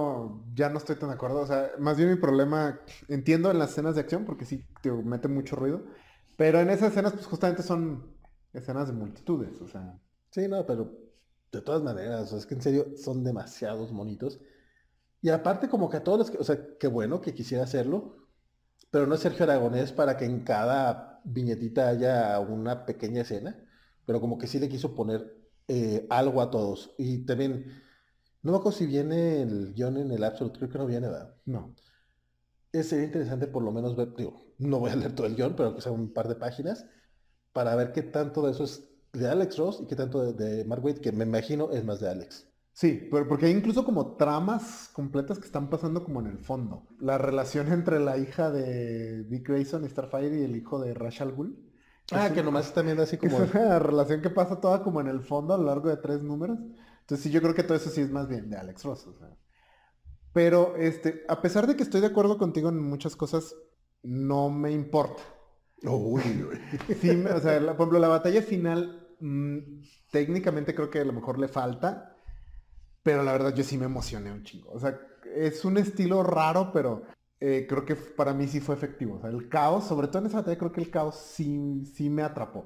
ya no estoy tan de acuerdo. O sea, más bien mi problema, entiendo en las escenas de acción, porque sí te mete mucho ruido, pero en esas escenas, pues justamente son escenas de multitudes, o sea. Sí, no, pero de todas maneras, o sea, es que en serio son demasiados monitos. Y aparte como que a todos los que... O sea, qué bueno que quisiera hacerlo, pero no es Sergio Aragonés para que en cada viñetita haya una pequeña escena, pero como que sí le quiso poner algo a todos. Y también, no me acuerdo si viene el guión en el Absolute, creo que no viene, ¿verdad? No. Sería interesante por lo menos ver, digo, no voy a leer todo el guión, pero que sea un par de páginas, para ver qué tanto de eso es de Alex Ross y qué tanto de Mark Waid, que me imagino es más de Alex. Sí, pero porque hay incluso como tramas completas que están pasando como en el fondo. La relación entre la hija de Dick Grayson y Starfire y el hijo de Ra's al Ghul, que es, Ah, que nomás también así que es como... una relación que pasa toda como en el fondo a lo largo de 3 números. Entonces sí, yo creo que todo eso sí es más bien de Alex Ross. O sea. Pero a pesar de que estoy de acuerdo contigo en muchas cosas, no me importa. Uy, uy. Sí, o sea, por ejemplo, la batalla final, técnicamente creo que a lo mejor le falta, pero la verdad yo sí me emocioné un chingo. O sea, es un estilo raro, pero creo que para mí sí fue efectivo. O sea, el caos, sobre todo en esa batalla, creo que el caos sí me atrapó.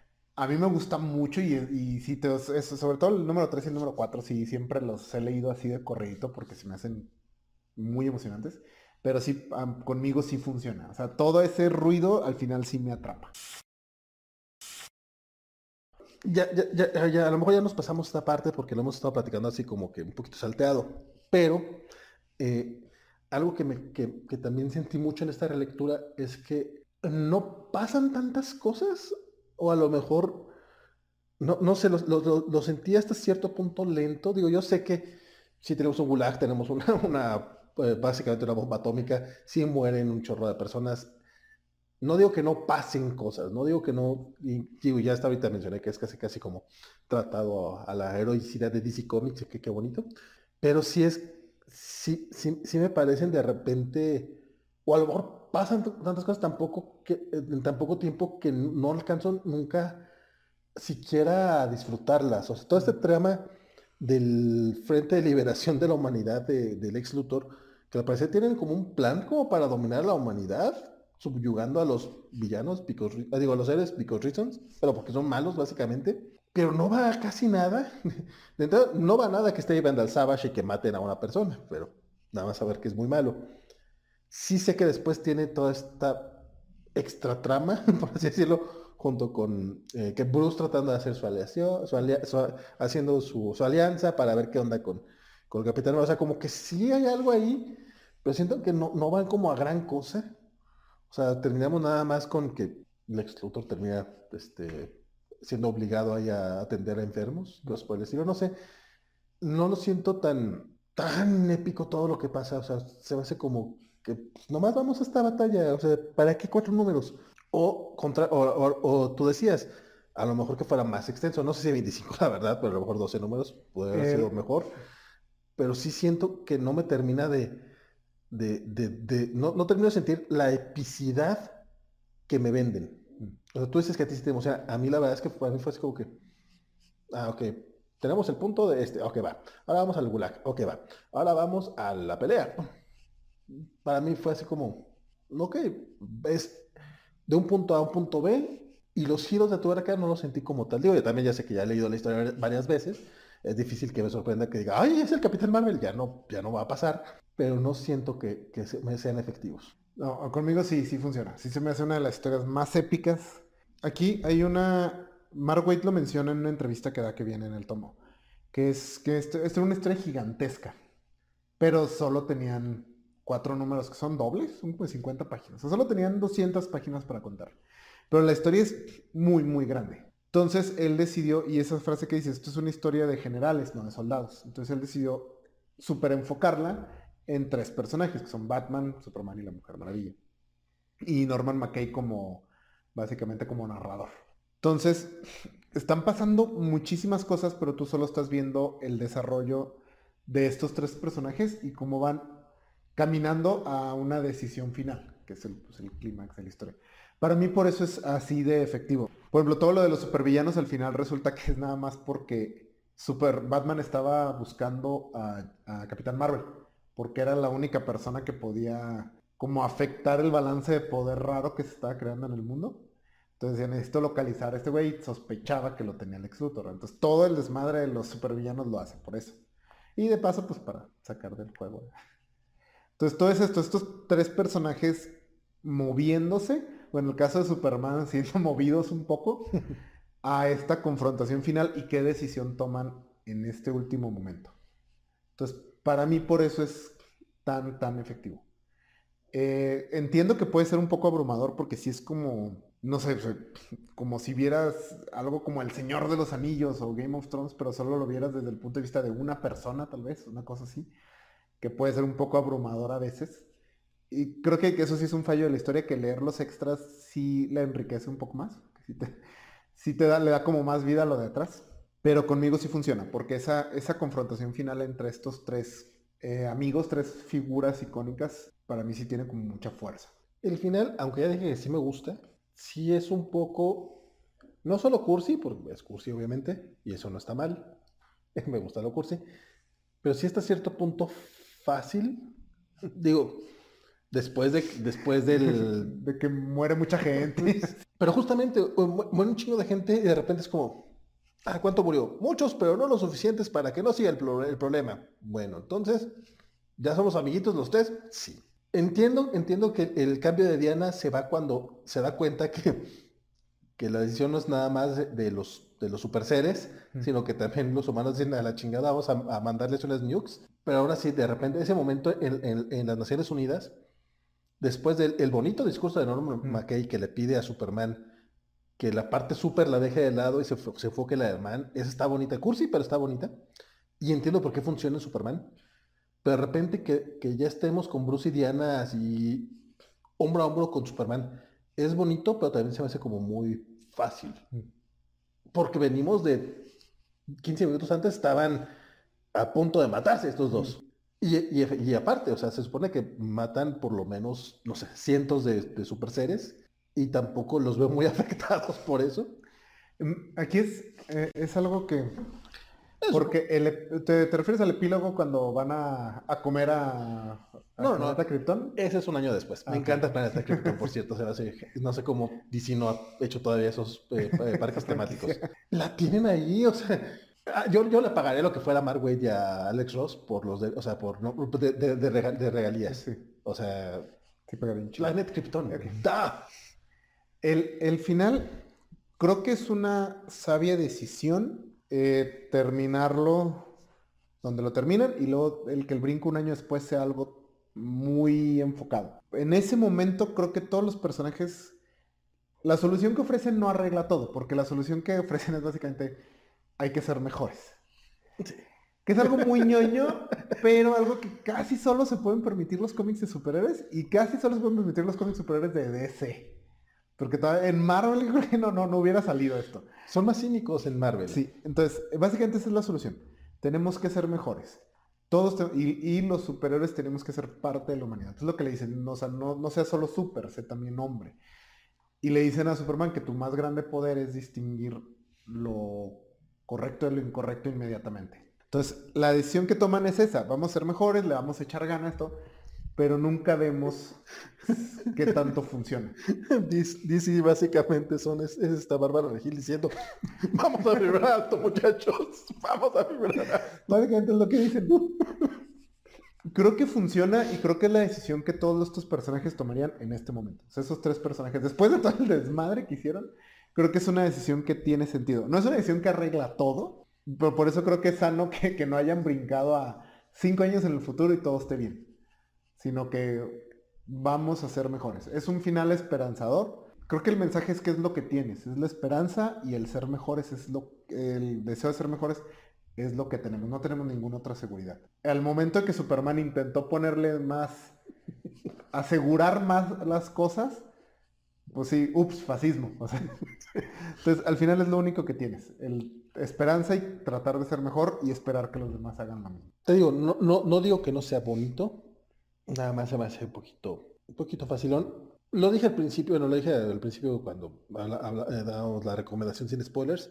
A mí me gusta mucho y sí, sobre todo el número 3 y el número 4 sí, siempre los he leído así de corridito porque se me hacen muy emocionantes. Pero sí, conmigo sí funciona. O sea, todo ese ruido al final sí me atrapa. A lo mejor ya nos pasamos esta parte porque lo hemos estado platicando así como que un poquito salteado, pero eh, algo que también sentí mucho en esta relectura es que no pasan tantas cosas, o a lo mejor, no sé, lo sentí hasta cierto punto lento. Digo, yo sé que si tenemos un gulag, tenemos básicamente una bomba atómica, si mueren un chorro de personas. No digo que no pasen cosas, no digo que no, y digo, ya hasta ahorita mencioné que es casi casi como tratado a la heroicidad de DC Comics, que qué bonito, pero sí me parecen de repente, o a lo mejor pasan tantas cosas en tan poco tiempo que no alcanzo nunca siquiera a disfrutarlas. O sea, todo este trama del Frente de Liberación de la Humanidad del Lex Luthor, que al parecer tienen como un plan como para dominar la humanidad, subyugando a los villanos, digo, a los héroes because reasons, pero porque son malos básicamente. Pero no va a casi nada. De entrada, no va a nada que esté Vandal Savage y que maten a una persona, pero nada más saber que es muy malo. Sí sé que después tiene toda esta extra trama, por así decirlo, junto con que Bruce tratando de hacer su aliación, haciendo su alianza para ver qué onda con el Capitán. O sea, como que sí hay algo ahí, pero siento que no van como a gran cosa. O sea, terminamos nada más con que Lex Luthor termina siendo obligado ahí a atender a enfermos, cosas por el estilo. No sé, no lo siento tan épico todo lo que pasa. O sea, se me hace como que pues, nomás vamos a esta batalla. O sea, ¿para qué 4 números? O tú decías, a lo mejor que fuera más extenso. No sé si 25 la verdad, pero a lo mejor 12 números puede haber sido El- mejor. Pero sí siento que no me termina no termino de sentir la epicidad que me venden. O sea, tú dices que a ti sí te emociona. A mí la verdad es que para mí fue así como que, ok, tenemos el punto de ok, va. Ahora vamos al gulag, ok, va. Ahora vamos a la pelea. Para mí fue así como, ok, es de un punto A a un punto B y los giros de tuerca no los sentí como tal. Digo, yo también ya sé que ya he leído la historia varias veces. Es difícil que me sorprenda que diga, ay, es el Capitán Marvel, ya no va a pasar, pero no siento que me sean efectivos. no, conmigo sí funciona. Sí se me hace una de las historias más épicas. Aquí hay una Mark Waid lo menciona en una entrevista que da que viene en el tomo, que es que esto era una historia gigantesca, pero solo tenían 4 números que son dobles, son como 50 páginas. O sea, solo tenían 200 páginas para contar. Pero la historia es muy, muy grande. Entonces él decidió, y esa frase que dice, esto es una historia de generales, no de soldados. Entonces él decidió súper enfocarla en 3 personajes, que son Batman, Superman y la Mujer Maravilla. Y Norman McKay como, básicamente como narrador. Entonces, están pasando muchísimas cosas, pero tú solo estás viendo el desarrollo de estos 3 personajes y cómo van caminando a una decisión final, que es pues, el clímax de la historia. Para mí por eso es así de efectivo. Por ejemplo, todo lo de los supervillanos al final resulta que es nada más porque Batman estaba buscando a Capitán Marvel, porque era la única persona que podía como afectar el balance de poder raro que se estaba creando en el mundo. Entonces decía, necesito localizar a este güey, sospechaba que lo tenía Lex Luthor. Entonces todo el desmadre de los supervillanos lo hace por eso. Y de paso, pues para sacar del juego. Entonces todo es esto, estos 3 personajes moviéndose, o en el caso de Superman siendo movidos un poco, a esta confrontación final y qué decisión toman en este último momento. Entonces, para mí por eso es tan efectivo. Entiendo que puede ser un poco abrumador porque sí es como, no sé, como si vieras algo como El Señor de los Anillos o Game of Thrones, pero solo lo vieras desde el punto de vista de una persona, tal vez, una cosa así, que puede ser un poco abrumador a veces. Y creo que eso sí es un fallo de la historia, que leer los extras sí la enriquece un poco más. Le da como más vida a lo de atrás. Pero conmigo sí funciona, porque esa confrontación final entre estos 3 amigos, 3 figuras icónicas, para mí sí tiene como mucha fuerza. El final, aunque ya dije que sí me gusta, sí es un poco, no solo cursi, porque es cursi obviamente, y eso no está mal, me gusta lo cursi, pero sí hasta cierto punto fácil, digo, después del... De que muere mucha gente. Pero justamente muere un chingo de gente y de repente es como, ¿cuánto murió? Muchos, pero no lo suficientes para que no siga el problema. Bueno, entonces, ¿ya somos amiguitos los 3? Sí. Entiendo que el cambio de Diana se va cuando se da cuenta que la decisión no es nada más de los super seres, sino que también los humanos dicen a la chingada, vamos a mandarles unas nukes. Pero ahora sí, de repente, ese momento en las Naciones Unidas, después del bonito discurso de Norman McKay que le pide a Superman que la parte super la deje de lado y se enfoque en la de Man, esa está bonita, cursi, pero está bonita. Y entiendo por qué funciona en Superman. Pero de repente que ya estemos con Bruce y Diana así hombro a hombro con Superman, es bonito, pero también se me hace como muy fácil. Porque venimos de 15 minutos antes, estaban a punto de matarse estos 2. Y aparte, o sea, se supone que matan por lo menos, no sé, cientos de super seres y tampoco los veo muy afectados por eso. Aquí es algo que... Porque ¿te refieres al epílogo cuando van a comer a Planeta Krypton? Ese es un año después. Me encanta Planeta Krypton, por cierto. No sé cómo DC no ha hecho todavía esos parques temáticos. La tienen ahí, o sea... Yo le pagaré lo que fuera a Mark Waid y a Alex Ross por los de regalías. Sí. O sea, sí, Planet Krypton. Okay. El final creo que es una sabia decisión terminarlo donde lo terminan y luego que el brinco un año después sea algo muy enfocado. En ese momento creo que todos los personajes, la solución que ofrecen no arregla todo, porque la solución que ofrecen es básicamente hay que ser mejores. Sí. Que es algo muy ñoño, pero algo que casi solo se pueden permitir los cómics de superhéroes y casi solo se pueden permitir los cómics superhéroes de DC. Porque en Marvel no hubiera salido esto. Son más cínicos en Marvel. Sí, entonces básicamente esa es la solución. Tenemos que ser mejores. Y los superhéroes tenemos que ser parte de la humanidad. Es lo que le dicen, no sea solo super, sé también hombre. Y le dicen a Superman que tu más grande poder es distinguir lo correcto de lo incorrecto inmediatamente. Entonces, la decisión que toman es esa. Vamos a ser mejores, le vamos a echar ganas a esto, pero nunca vemos qué tanto funciona. DC básicamente es esta Bárbara Regil diciendo, vamos a vibrar alto, muchachos, vamos a vibrar alto. Básicamente es lo que dicen. Creo que funciona y creo que es la decisión que todos estos personajes tomarían en este momento. O sea, esos 3 personajes, después de todo el desmadre que hicieron, creo que es una decisión que tiene sentido. No es una decisión que arregla todo, pero por eso creo que es sano que no hayan brincado a 5 años en el futuro y todo esté bien, sino que vamos a ser mejores. Es un final esperanzador. Creo que el mensaje es qué es lo que tienes, es la esperanza y el ser mejores el deseo de ser mejores es lo que tenemos, no tenemos ninguna otra seguridad. Al momento en que Superman intentó ponerle más, asegurar más las cosas, pues sí, ups, fascismo. O sea, entonces, al final es lo único que tienes, esperanza y tratar de ser mejor y esperar que los demás hagan lo mismo. Te digo, no digo que no sea bonito, nada más se me hace un poquito facilón. Lo dije al principio, no lo dije al principio cuando dábamos la recomendación sin spoilers.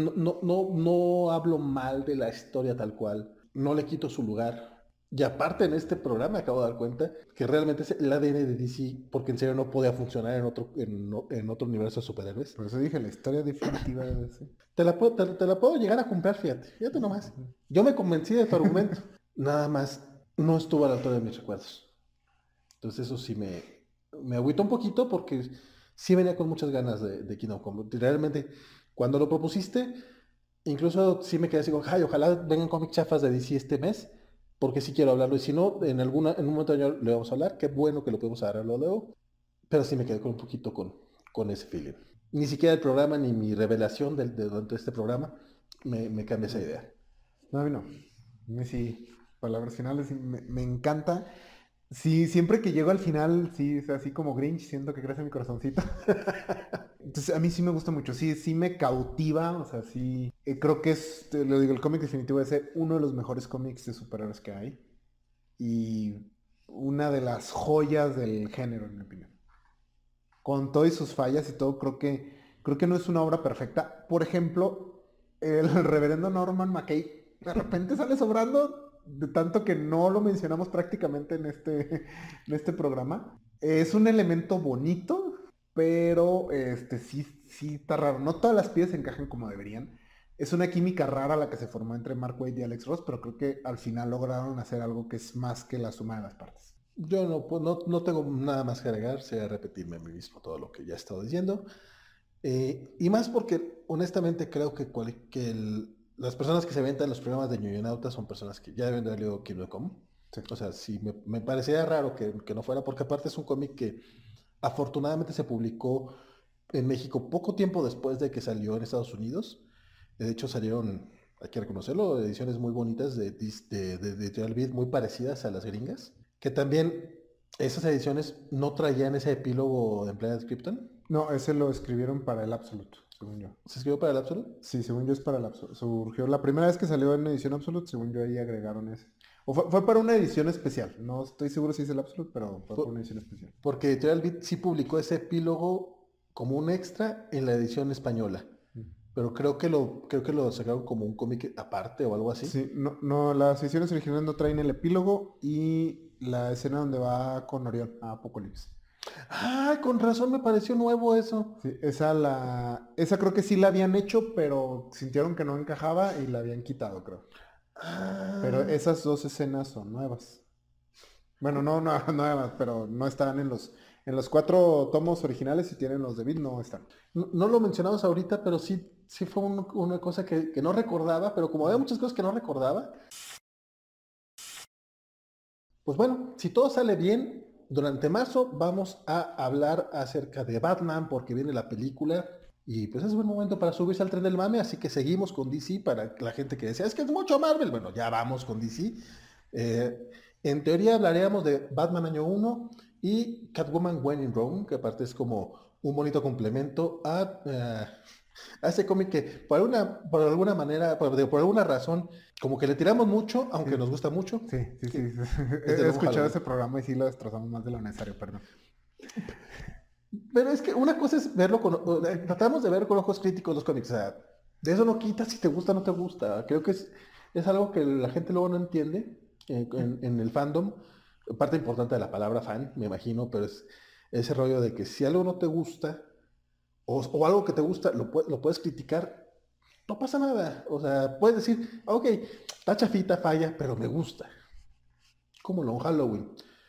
No hablo mal de la historia tal cual, no le quito su lugar. Y aparte en este programa me acabo de dar cuenta que realmente es el ADN de DC, porque en serio no podía funcionar en otro universo de superhéroes. Por eso dije, la historia definitiva de ese. Te la puedo llegar a comprar, fíjate nomás. Yo me convencí de tu argumento, nada más no estuvo a la altura de mis recuerdos. Entonces eso sí me agüitó un poquito porque sí venía con muchas ganas de Kingdom Come. Realmente, cuando lo propusiste, incluso sí me quedé así como, ay, ojalá vengan cómics chafas de DC este mes, porque sí quiero hablarlo. Y si no, en un momento de año le vamos a hablar. Qué bueno que lo podemos hablarlo luego. Pero sí me quedé con un poquito con ese feeling. Ni siquiera el programa ni mi revelación durante este programa me cambia esa idea. No, a mí no. A mí sí, palabras finales, sí, me encanta. Sí, siempre que llego al final, sí, es así como Grinch, siento que crece mi corazoncito. Entonces, a mí sí me gusta mucho, sí me cautiva, o sea, sí. Creo que lo digo, el cómic definitivo es uno de los mejores cómics de superhéroes que hay. Y una de las joyas del género, en mi opinión. Con todas sus fallas y todo, creo que no es una obra perfecta. Por ejemplo, el reverendo Norman McKay de repente sale sobrando de tanto que no lo mencionamos prácticamente en este programa. Es un elemento bonito, pero sí está raro. No todas las piezas encajan como deberían. Es una química rara la que se formó entre Mark Waid y Alex Ross, pero creo que al final lograron hacer algo que es más que la suma de las partes. Yo no tengo nada más que agregar, sea repetirme a mí mismo todo lo que ya he estado diciendo. Y más porque honestamente creo que las personas que se aventan los programas de Ñoñonauta son personas que ya deben de haber leído Kingdom Come. Sí. O sea, sí me parecía raro que no fuera, porque aparte es un cómic que afortunadamente se publicó en México poco tiempo después de que salió en Estados Unidos. De hecho salieron, hay que reconocerlo, ediciones muy bonitas de Editorial Beat, muy parecidas a las gringas. Que también esas ediciones no traían ese epílogo de Planet Krypton. No, ese lo escribieron para el Absolute, según yo. ¿Se escribió para el Absolute? Sí, según yo es para el Absolute. Surgió la primera vez que salió en edición Absolute, según yo ahí agregaron ese. O fue para una edición especial. No estoy seguro si es el Absolute, pero fue para una edición especial. Porque Editorial Beat sí publicó ese epílogo como un extra en la edición española. Pero creo que lo sacaron como un cómic aparte o algo así. Sí, no, las ediciones originales no traen el epílogo y la escena donde va con Orión a Apocalipsis. Ah, con razón me pareció nuevo eso. Sí, esa creo que sí la habían hecho, pero sintieron que no encajaba y la habían quitado, creo. Ah. Pero esas dos escenas son nuevas. Bueno, no nuevas, pero no están en los 4 tomos originales. Si tienen los de Beat, no están. No lo mencionamos ahorita, pero sí fue una cosa que no recordaba, pero como había muchas cosas que no recordaba, pues bueno, si todo sale bien, durante marzo vamos a hablar acerca de Batman porque viene la película y pues es buen momento para subirse al tren del mame, así que seguimos con DC para la gente que decía, es que es mucho Marvel, bueno, ya vamos con DC. En teoría hablaríamos de Batman año 1 y Catwoman When in Rome, que aparte es como un bonito complemento a ese cómic que por alguna manera, por alguna razón, como que le tiramos mucho, aunque Sí. nos gusta mucho. Sí. Es de He Long escuchado Halloween. ese programa y sí lo destrozamos más de lo necesario, perdón. Pero es que una cosa es verlo tratamos de ver con ojos críticos los cómics. O sea, de eso no quita si te gusta o no te gusta. Creo que es algo que la gente luego no entiende en el fandom. Parte importante de la palabra fan, me imagino, pero es ese rollo de que si algo no te gusta o algo que te gusta, lo puedes criticar, no pasa nada. O sea, puedes decir, ok, está chafita, falla, pero me gusta. Como Long Halloween.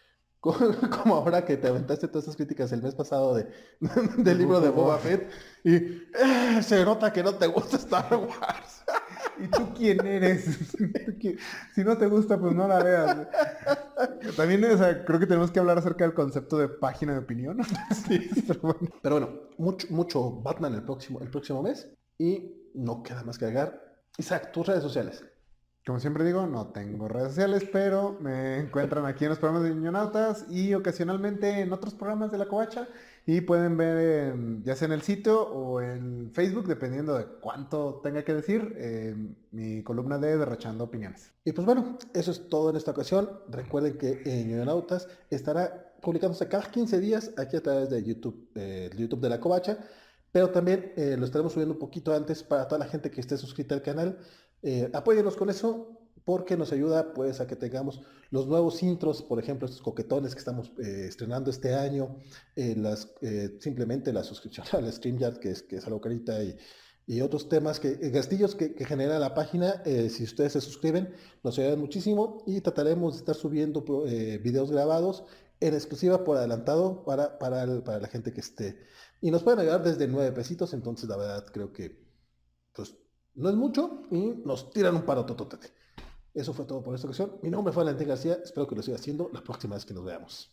Como ahora que te aventaste todas estas críticas el mes pasado del libro de Boba Fett y se nota que no te gusta Star Wars. ¿Y tú quién eres? Si no te gusta, pues no la veas. También, o sea, creo que tenemos que hablar acerca del concepto de página de opinión. Sí. Pero bueno, mucho Batman el próximo mes y no queda más que agregar. Isaac, tus redes sociales. Como siempre digo, no tengo redes sociales, pero me encuentran aquí en los programas de Niñonautas y ocasionalmente en otros programas de La Covacha. Y pueden ver ya sea en el sitio o en Facebook, dependiendo de cuánto tenga que decir, mi columna de Derrochando Opiniones. Y pues bueno, eso es todo en esta ocasión. Recuerden que Niñonautas estará publicándose cada 15 días aquí a través de YouTube, el YouTube de La Covacha. Pero también lo estaremos subiendo un poquito antes para toda la gente que esté suscrita al canal. Apóyenos con eso porque nos ayuda pues a que tengamos los nuevos intros, por ejemplo, estos coquetones que estamos estrenando este año, simplemente la suscripción al StreamYard, que es algo carita, y otros temas, gastillos que genera la página. Si ustedes se suscriben, nos ayudan muchísimo y trataremos de estar subiendo videos grabados en exclusiva por adelantado para la gente que esté. Y nos pueden ayudar desde 9 pesitos, entonces la verdad creo que pues no es mucho y nos tiran un paro totote. Eso fue todo por esta ocasión. Mi nombre fue Valentín García, espero que lo siga haciendo la próxima vez que nos veamos.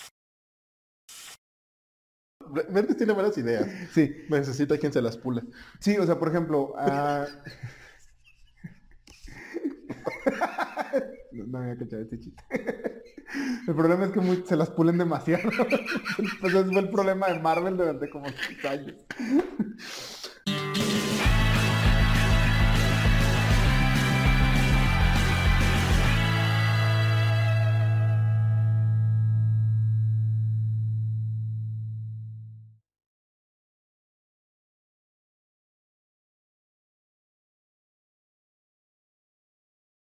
Verdes tiene buenas ideas. Sí. Necesita quien se las pule. Sí, o sea, por ejemplo... No me había cachado este chiste. El problema es que se las pulen demasiado. Pues ese fue el problema de Marvel durante como 6 años.